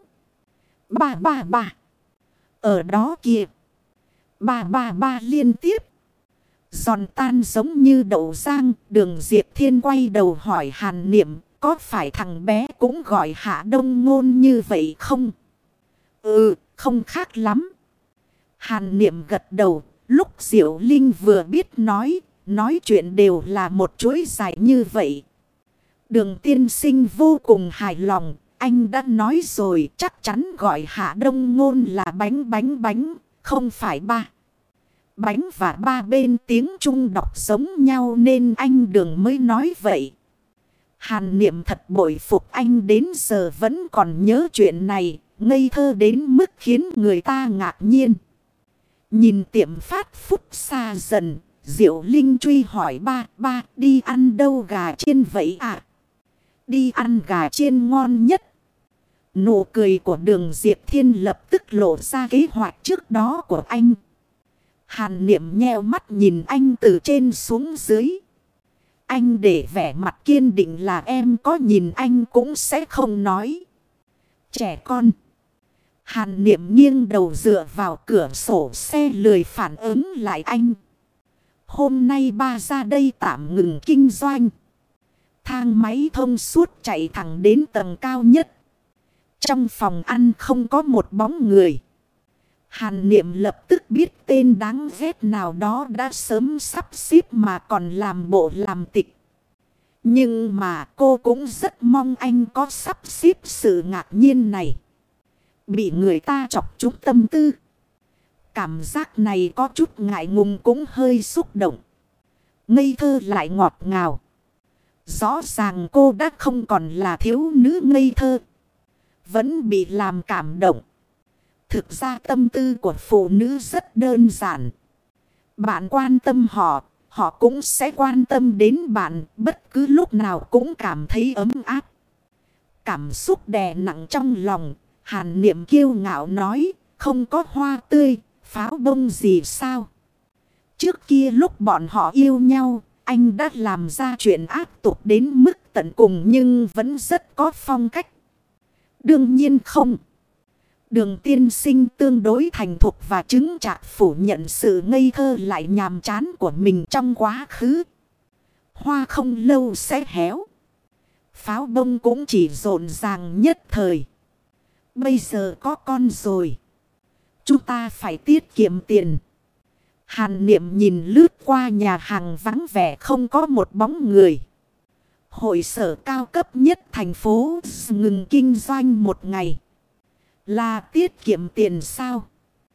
Speaker 1: Ba ba ba. Ở đó kìa. Ba ba ba liên tiếp. Giòn tan giống như đậu rang. Đường Diệp Thiên quay đầu hỏi Hàn Niệm. Có phải thằng bé cũng gọi Hạ Đông Ngôn như vậy không? Ừ, không khác lắm. Hàn Niệm gật đầu. Lúc Diệu Linh vừa biết nói. Nói chuyện đều là một chuỗi dài như vậy. Đường tiên sinh vô cùng hài lòng. Anh đã nói rồi, chắc chắn gọi Hạ Đông Ngôn là bánh bánh bánh. Không phải ba. Bánh và ba bên tiếng Trung đọc giống nhau nên anh Đường mới nói vậy. Hàn Niệm thật bội phục anh đến giờ vẫn còn nhớ chuyện này. Ngây thơ đến mức khiến người ta ngạc nhiên. Nhìn tiệm phát phút xa dần. Diệu Linh truy hỏi ba, ba đi ăn đâu gà chiên vậy à? Đi ăn gà chiên ngon nhất. Nụ cười của Đường Diệp Thiên lập tức lộ ra kế hoạch trước đó của anh. Hàn Niệm nheo mắt nhìn anh từ trên xuống dưới. Anh để vẻ mặt kiên định là em có nhìn anh cũng sẽ không nói. Trẻ con. Hàn Niệm nghiêng đầu dựa vào cửa sổ xe lười phản ứng lại anh. Hôm nay ba ra đây tạm ngừng kinh doanh. Thang máy thông suốt chạy thẳng đến tầng cao nhất. Trong phòng ăn không có một bóng người. Hàn Niệm lập tức biết tên đáng ghét nào đó đã sớm sắp xếp mà còn làm bộ làm tịch. Nhưng mà cô cũng rất mong anh có sắp xếp sự ngạc nhiên này. Bị người ta chọc trúng tâm tư. Cảm giác này có chút ngại ngùng cũng hơi xúc động. Ngây thơ lại ngọt ngào. Rõ ràng cô đã không còn là thiếu nữ ngây thơ. Vẫn bị làm cảm động. Thực ra tâm tư của phụ nữ rất đơn giản. Bạn quan tâm họ họ cũng sẽ quan tâm đến bạn, bất cứ lúc nào cũng cảm thấy ấm áp. Cảm xúc đè nặng trong lòng, Hàn Niệm kiêu ngạo nói, không có hoa tươi, pháo bông gì sao? Trước kia lúc bọn họ yêu nhau, anh đã làm ra chuyện ác tục đến mức tận cùng nhưng vẫn rất có phong cách. Đương nhiên không. Đường tiên sinh tương đối thành thục và chứng chạc phủ nhận sự ngây thơ lại nhàm chán của mình trong quá khứ. Hoa không lâu sẽ héo. Pháo bông cũng chỉ rộn ràng nhất thời. Bây giờ có con rồi. Chúng ta phải tiết kiệm tiền. Hàn Niệm nhìn lướt qua nhà hàng vắng vẻ không có một bóng người. Hội sở cao cấp nhất thành phố ngừng kinh doanh một ngày. Là tiết kiệm tiền sao?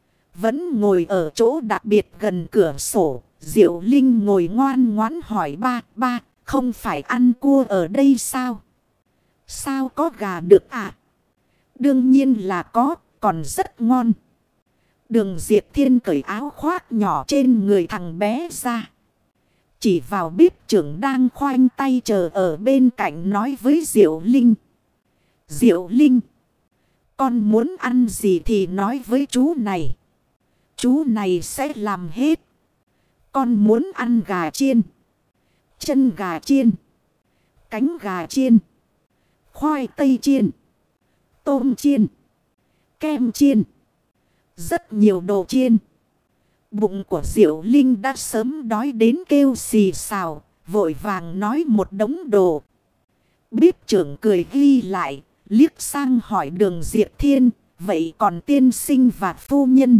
Speaker 1: Vẫn ngồi ở chỗ đặc biệt gần cửa sổ. Diệu Linh ngồi ngoan ngoãn hỏi ba, ba, không phải ăn cua ở đây sao? Sao có gà được à? Đương nhiên là có, còn rất ngon. Đường Diệp Thiên cởi áo khoác nhỏ trên người thằng bé ra. Chỉ vào bếp trưởng đang khoanh tay chờ ở bên cạnh nói với Diệu Linh. Diệu Linh, con muốn ăn gì thì nói với chú này. Chú này sẽ làm hết. Con muốn ăn gà chiên, chân gà chiên, cánh gà chiên, khoai tây chiên, tôm chiên, kem chiên. Rất nhiều đồ chiên. Bụng của Diệu Linh đã sớm đói đến kêu xì xào, vội vàng nói một đống đồ. Bếp trưởng cười ghi lại, liếc sang hỏi Đường Diệp Thiên, vậy còn tiên sinh và phu nhân?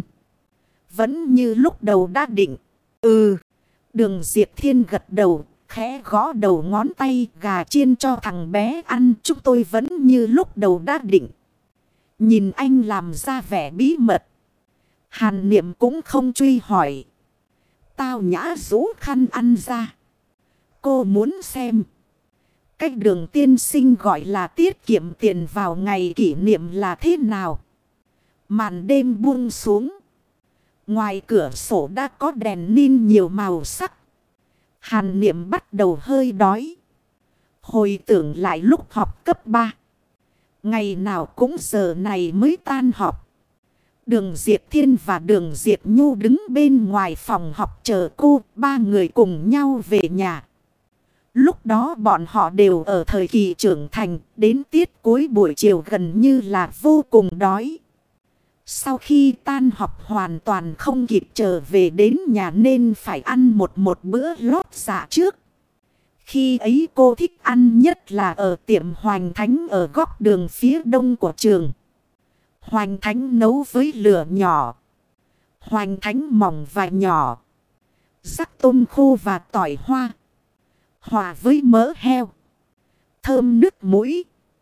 Speaker 1: Vẫn như lúc đầu đã định. Ừ. Đường Diệp Thiên gật đầu, khẽ gõ đầu ngón tay, gà chiên cho thằng bé ăn, chúng tôi vẫn như lúc đầu đã định. Nhìn anh làm ra vẻ bí mật. Hàn Niệm cũng không truy hỏi. Tao nhã rũ khăn ăn ra. Cô muốn xem. Cách Đường tiên sinh gọi là tiết kiệm tiền vào ngày kỷ niệm là thế nào? Màn đêm buông xuống. Ngoài cửa sổ đã có đèn nin nhiều màu sắc. Hàn Niệm bắt đầu hơi đói. Hồi tưởng lại lúc học cấp ba. Ngày nào cũng giờ này mới tan học. Đường Diệp Thiên và Đường Diệp Nhu đứng bên ngoài phòng học chờ cô. Ba người cùng nhau về nhà. Lúc đó bọn họ đều ở thời kỳ trưởng thành. Đến tiết cuối buổi chiều gần như là vô cùng đói. Sau khi tan học hoàn toàn không kịp trở về đến nhà nên phải ăn một một bữa lót dạ trước. Khi ấy cô thích ăn nhất là ở tiệm Hoành Thánh ở góc đường phía đông của trường. Hoành Thánh nấu với lửa nhỏ. Hoành Thánh mỏng và nhỏ. Rắc tôm khô và tỏi hoa. Hòa với mỡ heo. Thơm nước mũi.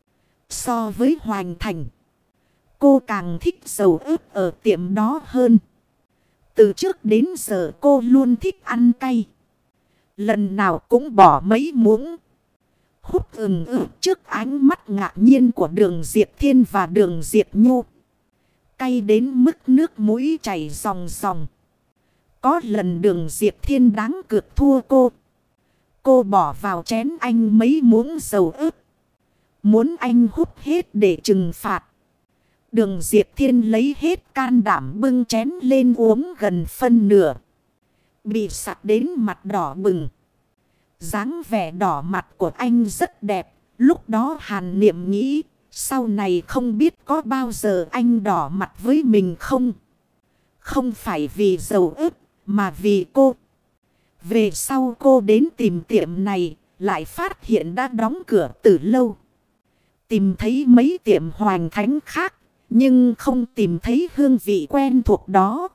Speaker 1: So với Hoành Thành, cô càng thích dầu ớt ở tiệm đó hơn. Từ trước đến giờ cô luôn thích ăn cay. Lần nào cũng bỏ mấy muỗng. Hút ừng ực trước ánh mắt ngạc nhiên của Đường Diệp Thiên và Đường Diệp Nhu. Cay đến mức nước mũi chảy ròng ròng. Có lần Đường Diệp Thiên đáng cược thua cô. Cô bỏ vào chén anh mấy muỗng dầu ớt. Muốn anh hút hết để trừng phạt. Đường Diệp Thiên lấy hết can đảm bưng chén lên uống gần phân nửa. Bị sặc đến mặt đỏ bừng. Dáng vẻ đỏ mặt của anh rất đẹp. Lúc đó Hàn Niệm nghĩ, sau này không biết có bao giờ anh đỏ mặt với mình không? Không phải vì dầu ớt, mà vì cô. Về sau cô đến tìm tiệm này, lại phát hiện đã đóng cửa từ lâu. Tìm thấy mấy tiệm Hoành Thánh khác, nhưng không tìm thấy hương vị quen thuộc đó.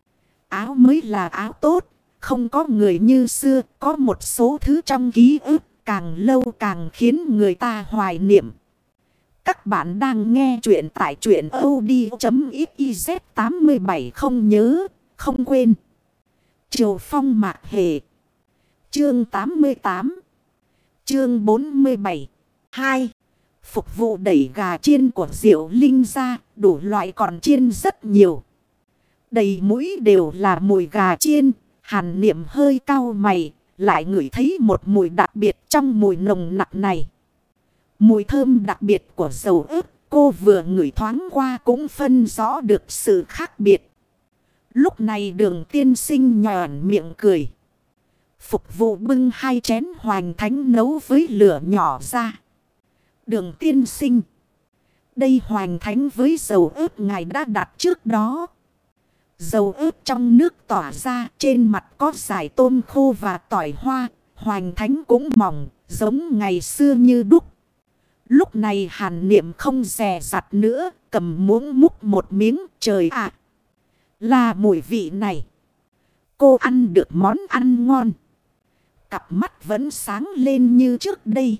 Speaker 1: Áo mới là áo tốt, không có người như xưa, có một số thứ trong ký ức càng lâu càng khiến người ta hoài niệm. Các bạn đang nghe chuyện tại truyện audio.xyz tám bảy không nhớ, không quên. Triều Phong Mạc Hề. Chương tám mươi tám. Chương bốn mươi bảy. hai. Phục vụ đẩy gà chiên của Diệu Linh ra, đủ loại còn chiên rất nhiều. Đầy mũi đều là mùi gà chiên. Hàn Niệm hơi cau mày, lại ngửi thấy một mùi đặc biệt trong mùi nồng nặc này. Mùi thơm đặc biệt của dầu ớt, cô vừa ngửi thoáng qua cũng phân rõ được sự khác biệt. Lúc này Đường tiên sinh nhòn miệng cười. Phục vụ bưng hai chén hoành thánh nấu với lửa nhỏ ra. Đường tiên sinh. Đây hoành thánh với dầu ớt ngài đã đặt trước đó. Dầu ớt trong nước tỏa ra, trên mặt có dải tôm khô và tỏi hoa. Hoành thánh cũng mỏng, giống ngày xưa như đúc. Lúc này Hàn Niệm không dè dặt nữa, cầm muỗng múc một miếng. Trời ạ! Là mùi vị này. Cô ăn được món ăn ngon. Cặp mắt vẫn sáng lên như trước đây.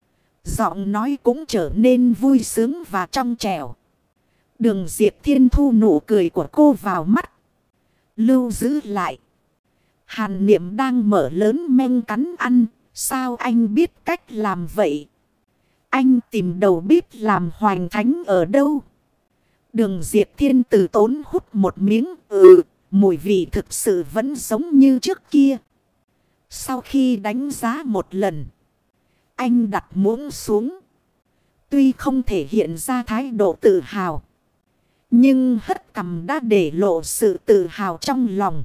Speaker 1: Giọng nói cũng trở nên vui sướng và trong trẻo. Đường Diệp Thiên thu nụ cười của cô vào mắt. Lưu giữ lại. Hàn Niệm đang mở lớn men cắn ăn. Sao anh biết cách làm vậy? Anh tìm đầu bếp làm hoành thánh ở đâu? Đường Diệp Thiên từ tốn hút một miếng. Ừ, mùi vị thực sự vẫn giống như trước kia. Sau khi đánh giá một lần, anh đặt muỗng xuống. Tuy không thể hiện ra thái độ tự hào, nhưng hất cằm đã để lộ sự tự hào trong lòng.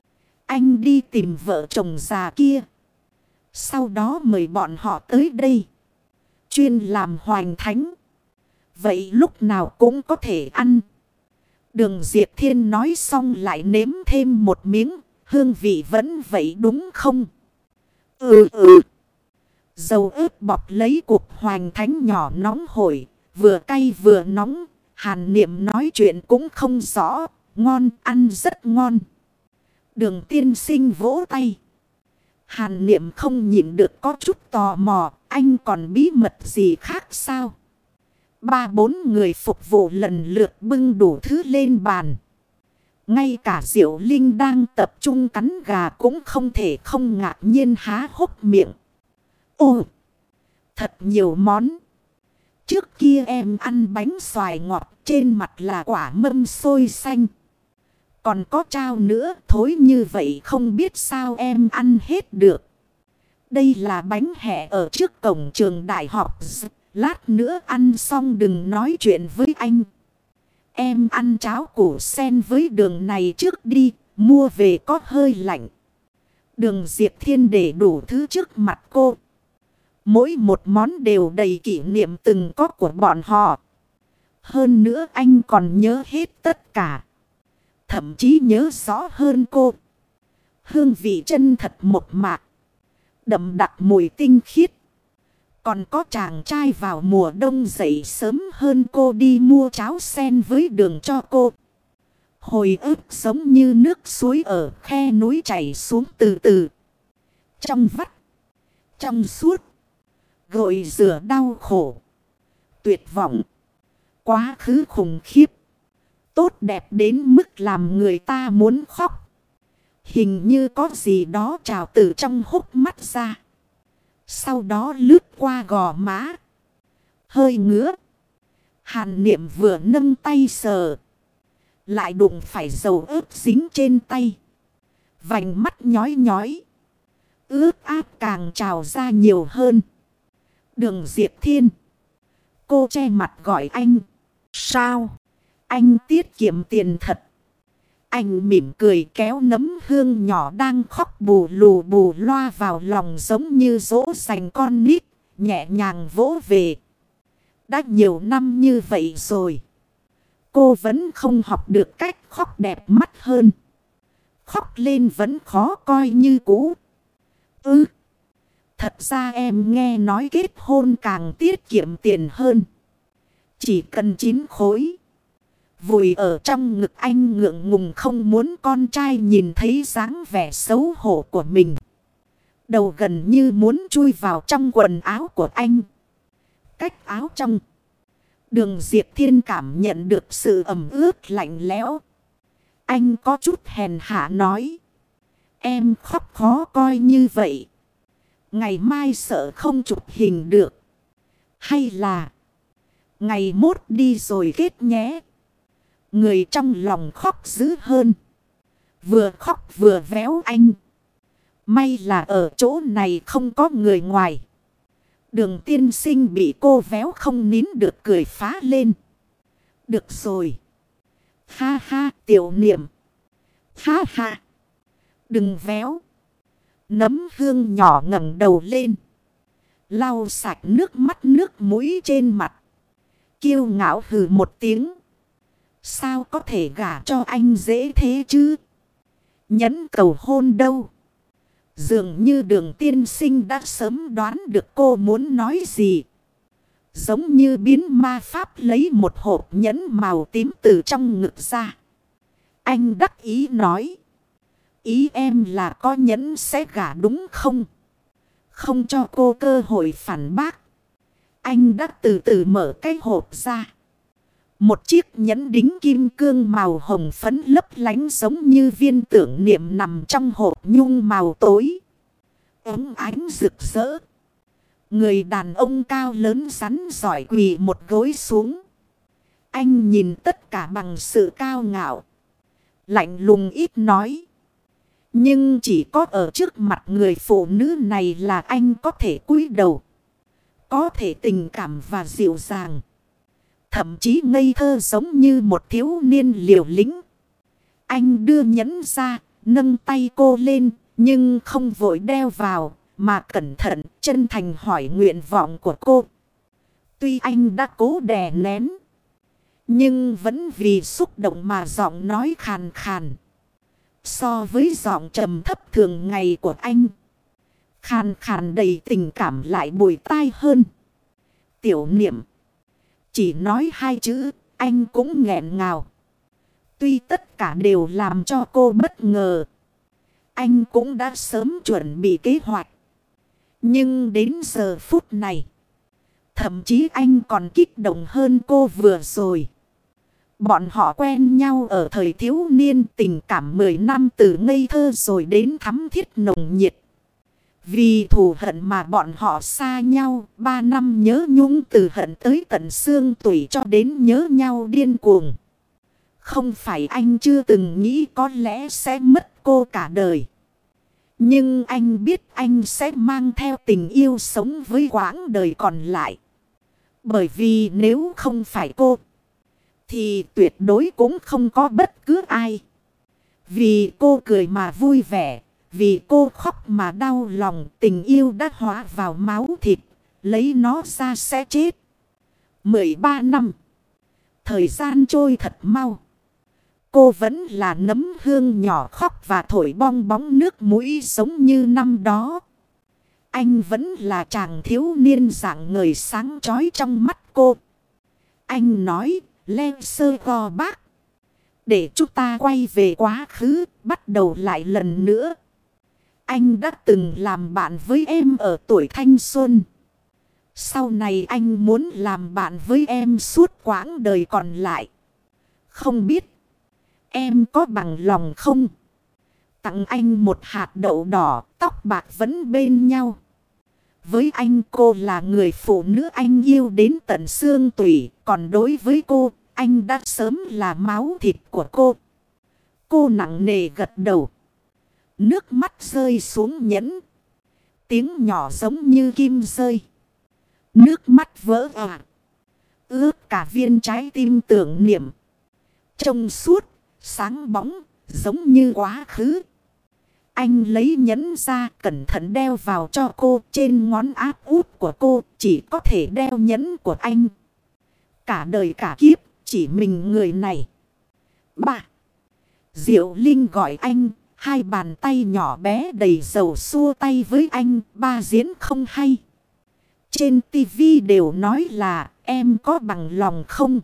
Speaker 1: Anh đi tìm vợ chồng già kia. Sau đó mời bọn họ tới đây. Chuyên làm hoành thánh. Vậy lúc nào cũng có thể ăn. Đường Diệp Thiên nói xong lại nếm thêm một miếng. Hương vị vẫn vậy đúng không? Ừ ừ. Dầu ớt bọt lấy cục hoành thánh nhỏ nóng hổi. Vừa cay vừa nóng. Hàn Niệm nói chuyện cũng không rõ. Ngon, ăn rất ngon. Đường tiên sinh vỗ tay. Hàn Niệm không nhịn được có chút tò mò. Anh còn bí mật gì khác sao? Ba bốn người phục vụ lần lượt bưng đủ thứ lên bàn. Ngay cả Diệu Linh đang tập trung cắn gà cũng không thể không ngạc nhiên há hốc miệng. Ồ! Thật nhiều món. Trước kia em ăn bánh xoài ngọt, trên mặt là quả mâm xôi xanh. Còn có trao nữa, thối như vậy không biết sao em ăn hết được. Đây là bánh hẹ ở trước cổng trường đại học. Lát nữa ăn xong đừng nói chuyện với anh. Em ăn cháo củ sen với đường này trước đi, mua về có hơi lạnh. Đường Diệp Thiên để đủ thứ trước mặt cô. Mỗi một món đều đầy kỷ niệm từng có của bọn họ. Hơn nữa anh còn nhớ hết tất cả. Thậm chí nhớ rõ hơn cô. Hương vị chân thật một mạc. Đậm đặc mùi tinh khiết. Còn có chàng trai vào mùa đông dậy sớm hơn cô đi mua cháo sen với đường cho cô. Hồi ức giống như nước suối ở khe núi chảy xuống từ từ. Trong vắt. Trong suốt. Gội rửa đau khổ. Tuyệt vọng. Quá khứ khủng khiếp. Tốt đẹp đến mức làm người ta muốn khóc. Hình như có gì đó trào từ trong hốc mắt ra. Sau đó lướt qua gò má. Hơi ngứa. Hàn Niệm vừa nâng tay sờ. Lại đụng phải dầu ớt dính trên tay. Vành mắt nhói nhói. Ướt át càng trào ra nhiều hơn. Đường Diệp Thiên. Cô che mặt gọi anh. Sao? Anh tiết kiệm tiền thật. Anh mỉm cười kéo nấm hương nhỏ đang khóc bù lù bù loa vào lòng giống như dỗ dành con nít. Nhẹ nhàng vỗ về. Đã nhiều năm như vậy rồi. Cô vẫn không học được cách khóc đẹp mắt hơn. Khóc lên vẫn khó coi như cũ. Ừ. Thật ra em nghe nói kết hôn càng tiết kiệm tiền hơn. Chỉ cần chín khối. Vùi ở trong ngực anh ngượng ngùng không muốn con trai nhìn thấy dáng vẻ xấu hổ của mình. Đầu gần như muốn chui vào trong quần áo của anh. Cách áo trong. Đường Diệp Thiên cảm nhận được sự ẩm ướt lạnh lẽo. Anh có chút hèn hạ nói. Em khóc khó coi như vậy. Ngày mai sợ không chụp hình được. Hay là ngày mốt đi rồi kết nhé. Người trong lòng khóc dữ hơn. Vừa khóc vừa véo anh. May là ở chỗ này không có người ngoài. Đường tiên sinh bị cô véo không nín được cười phá lên. Được rồi. Ha ha tiểu niệm. Ha ha. Đừng véo. Nấm hương nhỏ ngẩng đầu lên. Lau sạch nước mắt nước mũi trên mặt. Kiêu ngạo hừ một tiếng. Sao có thể gả cho anh dễ thế chứ? Nhẫn cầu hôn đâu? Dường như đường tiên sinh đã sớm đoán được cô muốn nói gì. Giống như biến ma pháp lấy một hộp nhẫn màu tím từ trong ngực ra. Anh đắc ý nói. Ý em là có nhẫn sẽ gả đúng không? Không cho cô cơ hội phản bác. Anh đã từ từ mở cái hộp ra. Một chiếc nhẫn đính kim cương màu hồng phấn lấp lánh giống như viên tưởng niệm nằm trong hộp nhung màu tối. Ống ánh rực rỡ. Người đàn ông cao lớn rắn giỏi quỳ một gối xuống. Anh nhìn tất cả bằng sự cao ngạo. Lạnh lùng ít nói. Nhưng chỉ có ở trước mặt người phụ nữ này là anh có thể cúi đầu. Có thể tình cảm và dịu dàng. Thậm chí ngây thơ giống như một thiếu niên liều lĩnh. Anh đưa nhẫn ra, nâng tay cô lên, nhưng không vội đeo vào, mà cẩn thận, chân thành hỏi nguyện vọng của cô. Tuy anh đã cố đè nén, nhưng vẫn vì xúc động mà giọng nói khàn khàn. So với giọng trầm thấp thường ngày của anh, khàn khàn đầy tình cảm lại bùi tai hơn. Tiểu niệm. Chỉ nói hai chữ, anh cũng nghẹn ngào. Tuy tất cả đều làm cho cô bất ngờ. Anh cũng đã sớm chuẩn bị kế hoạch. Nhưng đến giờ phút này, thậm chí anh còn kích động hơn cô vừa rồi. Bọn họ quen nhau ở thời thiếu niên, tình cảm mười năm từ ngây thơ rồi đến thắm thiết nồng nhiệt. Vì thù hận mà bọn họ xa nhau, ba năm nhớ nhung từ hận tới tận xương tủy cho đến nhớ nhau điên cuồng. Không phải anh chưa từng nghĩ có lẽ sẽ mất cô cả đời. Nhưng anh biết anh sẽ mang theo tình yêu sống với quãng đời còn lại. Bởi vì nếu không phải cô, thì tuyệt đối cũng không có bất cứ ai. Vì cô cười mà vui vẻ. Vì cô khóc mà đau lòng, tình yêu đã hóa vào máu thịt, lấy nó ra sẽ chết. mười ba năm. Thời gian trôi thật mau. Cô vẫn là nấm hương nhỏ khóc và thổi bong bóng nước mũi giống như năm đó. Anh vẫn là chàng thiếu niên dạng ngời sáng chói trong mắt cô. Anh nói, Lê Sơ Gò Bác. Để chúng ta quay về quá khứ, bắt đầu lại lần nữa. Anh đã từng làm bạn với em ở tuổi thanh xuân. Sau này anh muốn làm bạn với em suốt quãng đời còn lại. Không biết em có bằng lòng không? Tặng anh một hạt đậu đỏ, tóc bạc vẫn bên nhau. Với anh cô là người phụ nữ anh yêu đến tận xương tủy. Còn đối với cô, anh đã sớm là máu thịt của cô. Cô nặng nề gật đầu. Nước mắt rơi xuống nhẫn. Tiếng nhỏ giống như kim rơi. Nước mắt vỡ òa. Ướt cả viên trái tim tưởng niệm. Trong suốt, sáng bóng, giống như quá khứ. Anh lấy nhẫn ra cẩn thận đeo vào cho cô. Trên ngón áp út của cô chỉ có thể đeo nhẫn của anh. Cả đời cả kiếp chỉ mình người này. Ba. Diệu Linh gọi anh. Hai bàn tay nhỏ bé đầy dầu xua tay với anh. Ba diễn không hay. Trên tivi đều nói là em có bằng lòng không?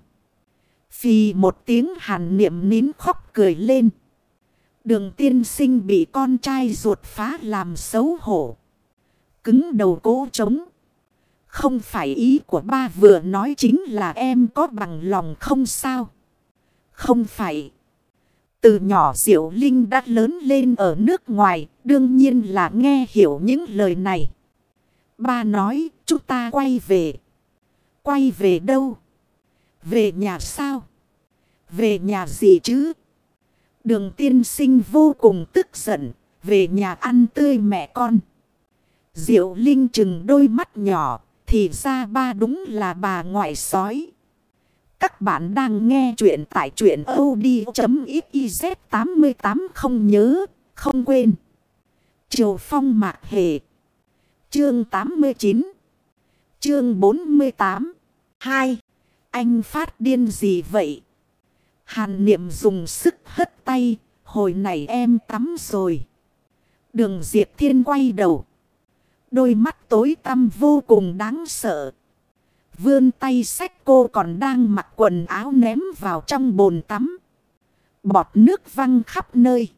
Speaker 1: Phì một tiếng hàn niệm nín khóc cười lên. Đường tiên sinh bị con trai ruột phá làm xấu hổ. Cứng đầu cố chống. Không phải ý của ba vừa nói chính là em có bằng lòng không sao? Không phải. Từ nhỏ Diệu Linh đã lớn lên ở nước ngoài, đương nhiên là nghe hiểu những lời này. Ba nói, chúng ta quay về. Quay về đâu? Về nhà sao? Về nhà gì chứ? Đường tiên sinh vô cùng tức giận. Về nhà ăn tươi mẹ con. Diệu Linh chừng đôi mắt nhỏ. Thì ra ba đúng là bà ngoại sói. Các bạn đang nghe chuyện tại truyện audio.xyz tám tám không nhớ, không quên. Triều Phong Mạc Hề. Chương tám mươi chín. Chương bốn mươi tám. hai. Anh phát điên gì vậy? Hàn Niệm dùng sức hất tay. Hồi này em tắm rồi. Đường Diệp Thiên quay đầu. Đôi mắt tối tăm vô cùng đáng sợ. Vươn tay xách cô còn đang mặc quần áo ném vào trong bồn tắm. Bọt nước văng khắp nơi.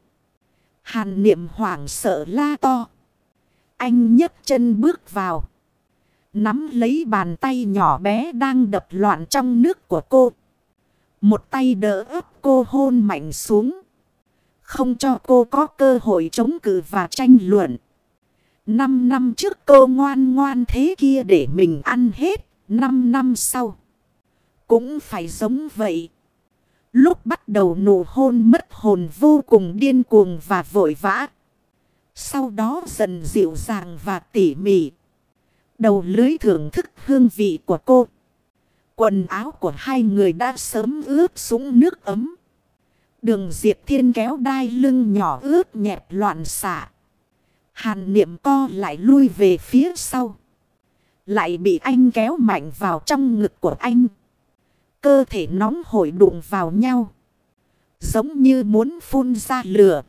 Speaker 1: Hàn Niệm hoảng sợ la to. Anh nhấc chân bước vào. Nắm lấy bàn tay nhỏ bé đang đập loạn trong nước của cô. Một tay đỡ ấp cô hôn mạnh xuống. Không cho cô có cơ hội chống cự và tranh luận. Năm năm trước cô ngoan ngoan thế kia để mình ăn hết. Năm năm sau. Cũng phải giống vậy. Lúc bắt đầu nụ hôn mất hồn vô cùng điên cuồng và vội vã. Sau đó dần dịu dàng và tỉ mỉ. Đầu lưới thưởng thức hương vị của cô. Quần áo của hai người đã sớm ướt sũng nước ấm. Đường Diệp Thiên kéo đai lưng nhỏ ướt nhẹp loạn xạ. Hàn Niệm co lại lui về phía sau. Lại bị anh kéo mạnh vào trong ngực của anh. Cơ thể nóng hổi đụng vào nhau. Giống như muốn phun ra lửa.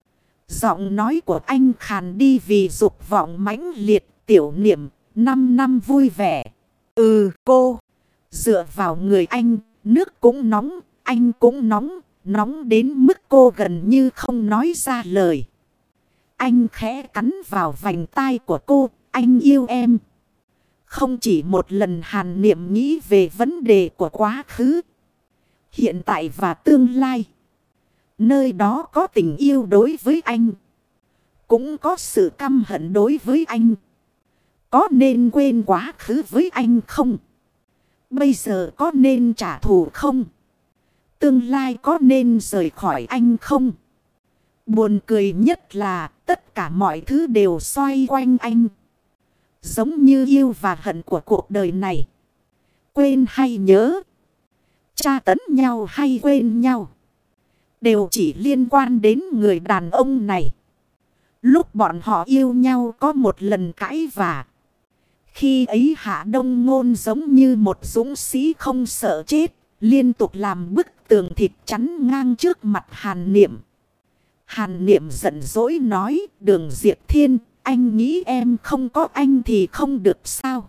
Speaker 1: Giọng nói của anh khàn đi vì dục vọng mãnh liệt. Tiểu Niệm, năm năm vui vẻ. Ừ cô. Dựa vào người anh, nước cũng nóng, anh cũng nóng. Nóng đến mức cô gần như không nói ra lời. Anh khẽ cắn vào vành tai của cô. Anh yêu em. Không chỉ một lần Hàn Niệm nghĩ về vấn đề của quá khứ, hiện tại và tương lai. Nơi đó có tình yêu đối với anh. Cũng có sự căm hận đối với anh. Có nên quên quá khứ với anh không? Bây giờ có nên trả thù không? Tương lai có nên rời khỏi anh không? Buồn cười nhất là tất cả mọi thứ đều xoay quanh anh. Giống như yêu và hận của cuộc đời này. Quên hay nhớ. Tra tấn nhau hay quên nhau. Đều chỉ liên quan đến người đàn ông này. Lúc bọn họ yêu nhau có một lần cãi vã. Khi ấy Hạ Đông Ngôn giống như một dũng sĩ không sợ chết. Liên tục làm bức tường thịt chắn ngang trước mặt Hàn Niệm. Hàn Niệm giận dỗi nói, Đường Diệp Thiên, anh nghĩ em không có anh thì không được sao?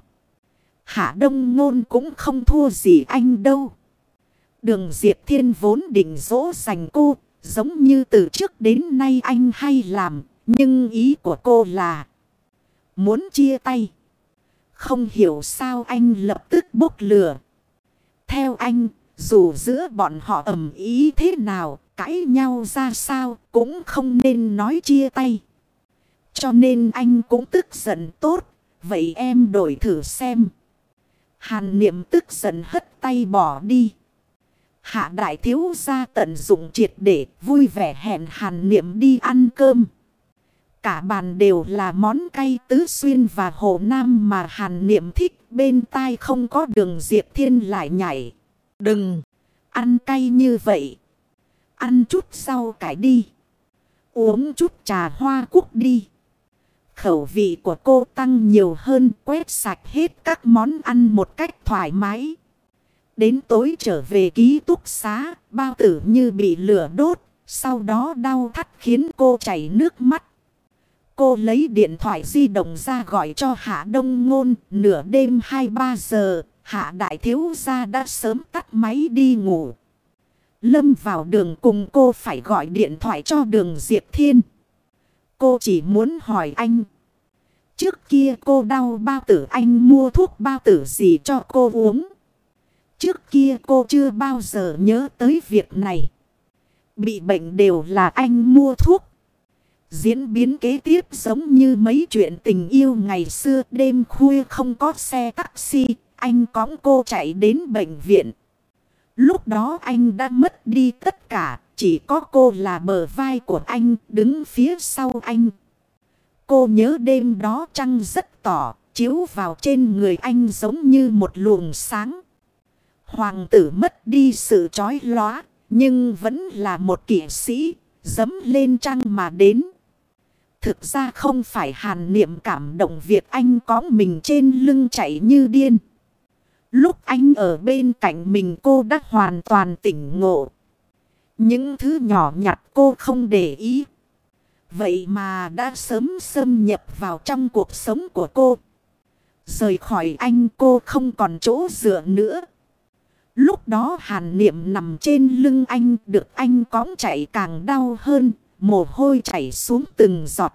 Speaker 1: Hạ Đông Ngôn cũng không thua gì anh đâu. Đường Diệp Thiên vốn định dỗ dành cô, giống như từ trước đến nay anh hay làm, nhưng ý của cô là muốn chia tay. Không hiểu sao anh lập tức bốc lửa. Theo anh, dù giữa bọn họ ầm ý thế nào, cãi nhau ra sao, cũng không nên nói chia tay. Cho nên anh cũng tức giận tốt. Vậy em đổi thử xem. Hàn Niệm tức giận hất tay bỏ đi. Hạ đại thiếu gia tận dụng triệt để vui vẻ hẹn Hàn Niệm đi ăn cơm. Cả bàn đều là món cay tứ xuyên và hồ nam mà Hàn Niệm thích. Bên tai không có Đường Diệp Thiên lại nhảy. Đừng ăn cay như vậy. Ăn chút rau cải đi. Uống chút trà hoa cúc đi. Khẩu vị của cô tăng nhiều hơn, quét sạch hết các món ăn một cách thoải mái. Đến tối trở về ký túc xá, bao tử như bị lửa đốt, sau đó đau thắt khiến cô chảy nước mắt. Cô lấy điện thoại di động ra gọi cho Hạ Đông Ngôn, nửa đêm hai ba giờ, Hạ đại thiếu gia đã sớm tắt máy đi ngủ. Lâm vào đường cùng cô phải gọi điện thoại cho Đường Diệp Thiên. Cô chỉ muốn hỏi anh. Trước kia cô đau bao tử, anh mua thuốc bao tử gì cho cô uống? Trước kia cô chưa bao giờ nhớ tới việc này. Bị bệnh đều là anh mua thuốc. Diễn biến kế tiếp giống như mấy chuyện tình yêu ngày xưa. Đêm khuya không có xe taxi, anh cõng cô chạy đến bệnh viện. Lúc đó anh đã mất đi tất cả, chỉ có cô là bờ vai của anh, đứng phía sau anh. Cô nhớ đêm đó trăng rất tỏ, chiếu vào trên người anh giống như một luồng sáng. Hoàng tử mất đi sự chói lóa, nhưng vẫn là một kỵ sĩ, dẫm lên trăng mà đến. Thực ra không phải Hàn Niệm cảm động việc anh có mình trên lưng chạy như điên. Lúc anh ở bên cạnh mình cô đã hoàn toàn tỉnh ngộ. Những thứ nhỏ nhặt cô không để ý. Vậy mà đã sớm xâm nhập vào trong cuộc sống của cô. Rời khỏi anh cô không còn chỗ dựa nữa. Lúc đó Hàn Niệm nằm trên lưng anh, được anh cõng chạy càng đau hơn, mồ hôi chảy xuống từng giọt.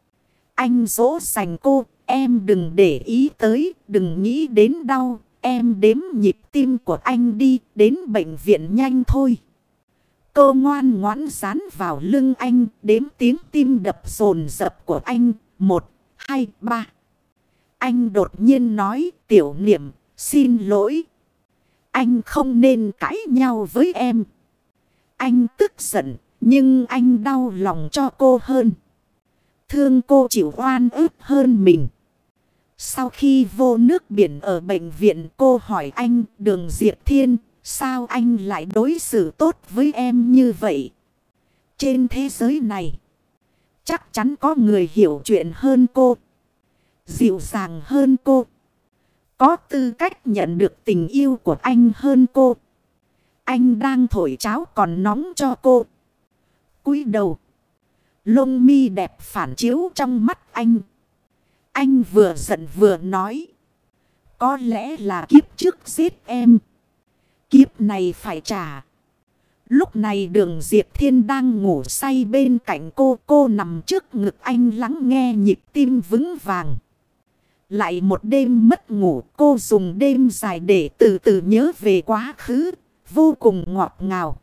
Speaker 1: Anh dỗ dành cô, em đừng để ý tới, đừng nghĩ đến đau, em đếm nhịp tim của anh đi, đến bệnh viện nhanh thôi. Cô ngoan ngoãn dán vào lưng anh, đếm tiếng tim đập dồn dập của anh, một, hai, ba. Anh đột nhiên nói, Tiểu Niệm, xin lỗi. Anh không nên cãi nhau với em. Anh tức giận, nhưng anh đau lòng cho cô hơn. Thương cô chịu oan ức hơn mình. Sau khi vô nước biển ở bệnh viện, cô hỏi anh, Đường Diệp Thiên, sao anh lại đối xử tốt với em như vậy? Trên thế giới này, chắc chắn có người hiểu chuyện hơn cô, dịu dàng hơn cô, có tư cách nhận được tình yêu của anh hơn cô. Anh đang thổi cháo còn nóng cho cô. Cúi đầu, lông mi đẹp phản chiếu trong mắt anh. Anh vừa giận vừa nói, có lẽ là kiếp trước giết em, kiếp này phải trả. Lúc này Đường Diệp Thiên đang ngủ say bên cạnh cô. Cô nằm trước ngực anh lắng nghe nhịp tim vững vàng. Lại một đêm mất ngủ, cô dùng đêm dài để từ từ nhớ về quá khứ, vô cùng ngọt ngào.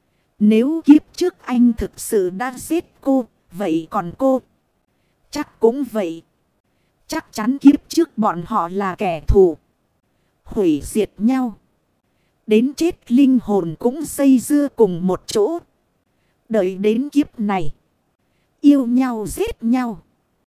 Speaker 1: Nếu kiếp trước anh thực sự đã giết cô, vậy còn cô? Chắc cũng vậy. Chắc chắn kiếp trước bọn họ là kẻ thù, hủy diệt nhau. Đến chết linh hồn cũng dây dưa cùng một chỗ. Đợi đến kiếp này, yêu nhau giết nhau.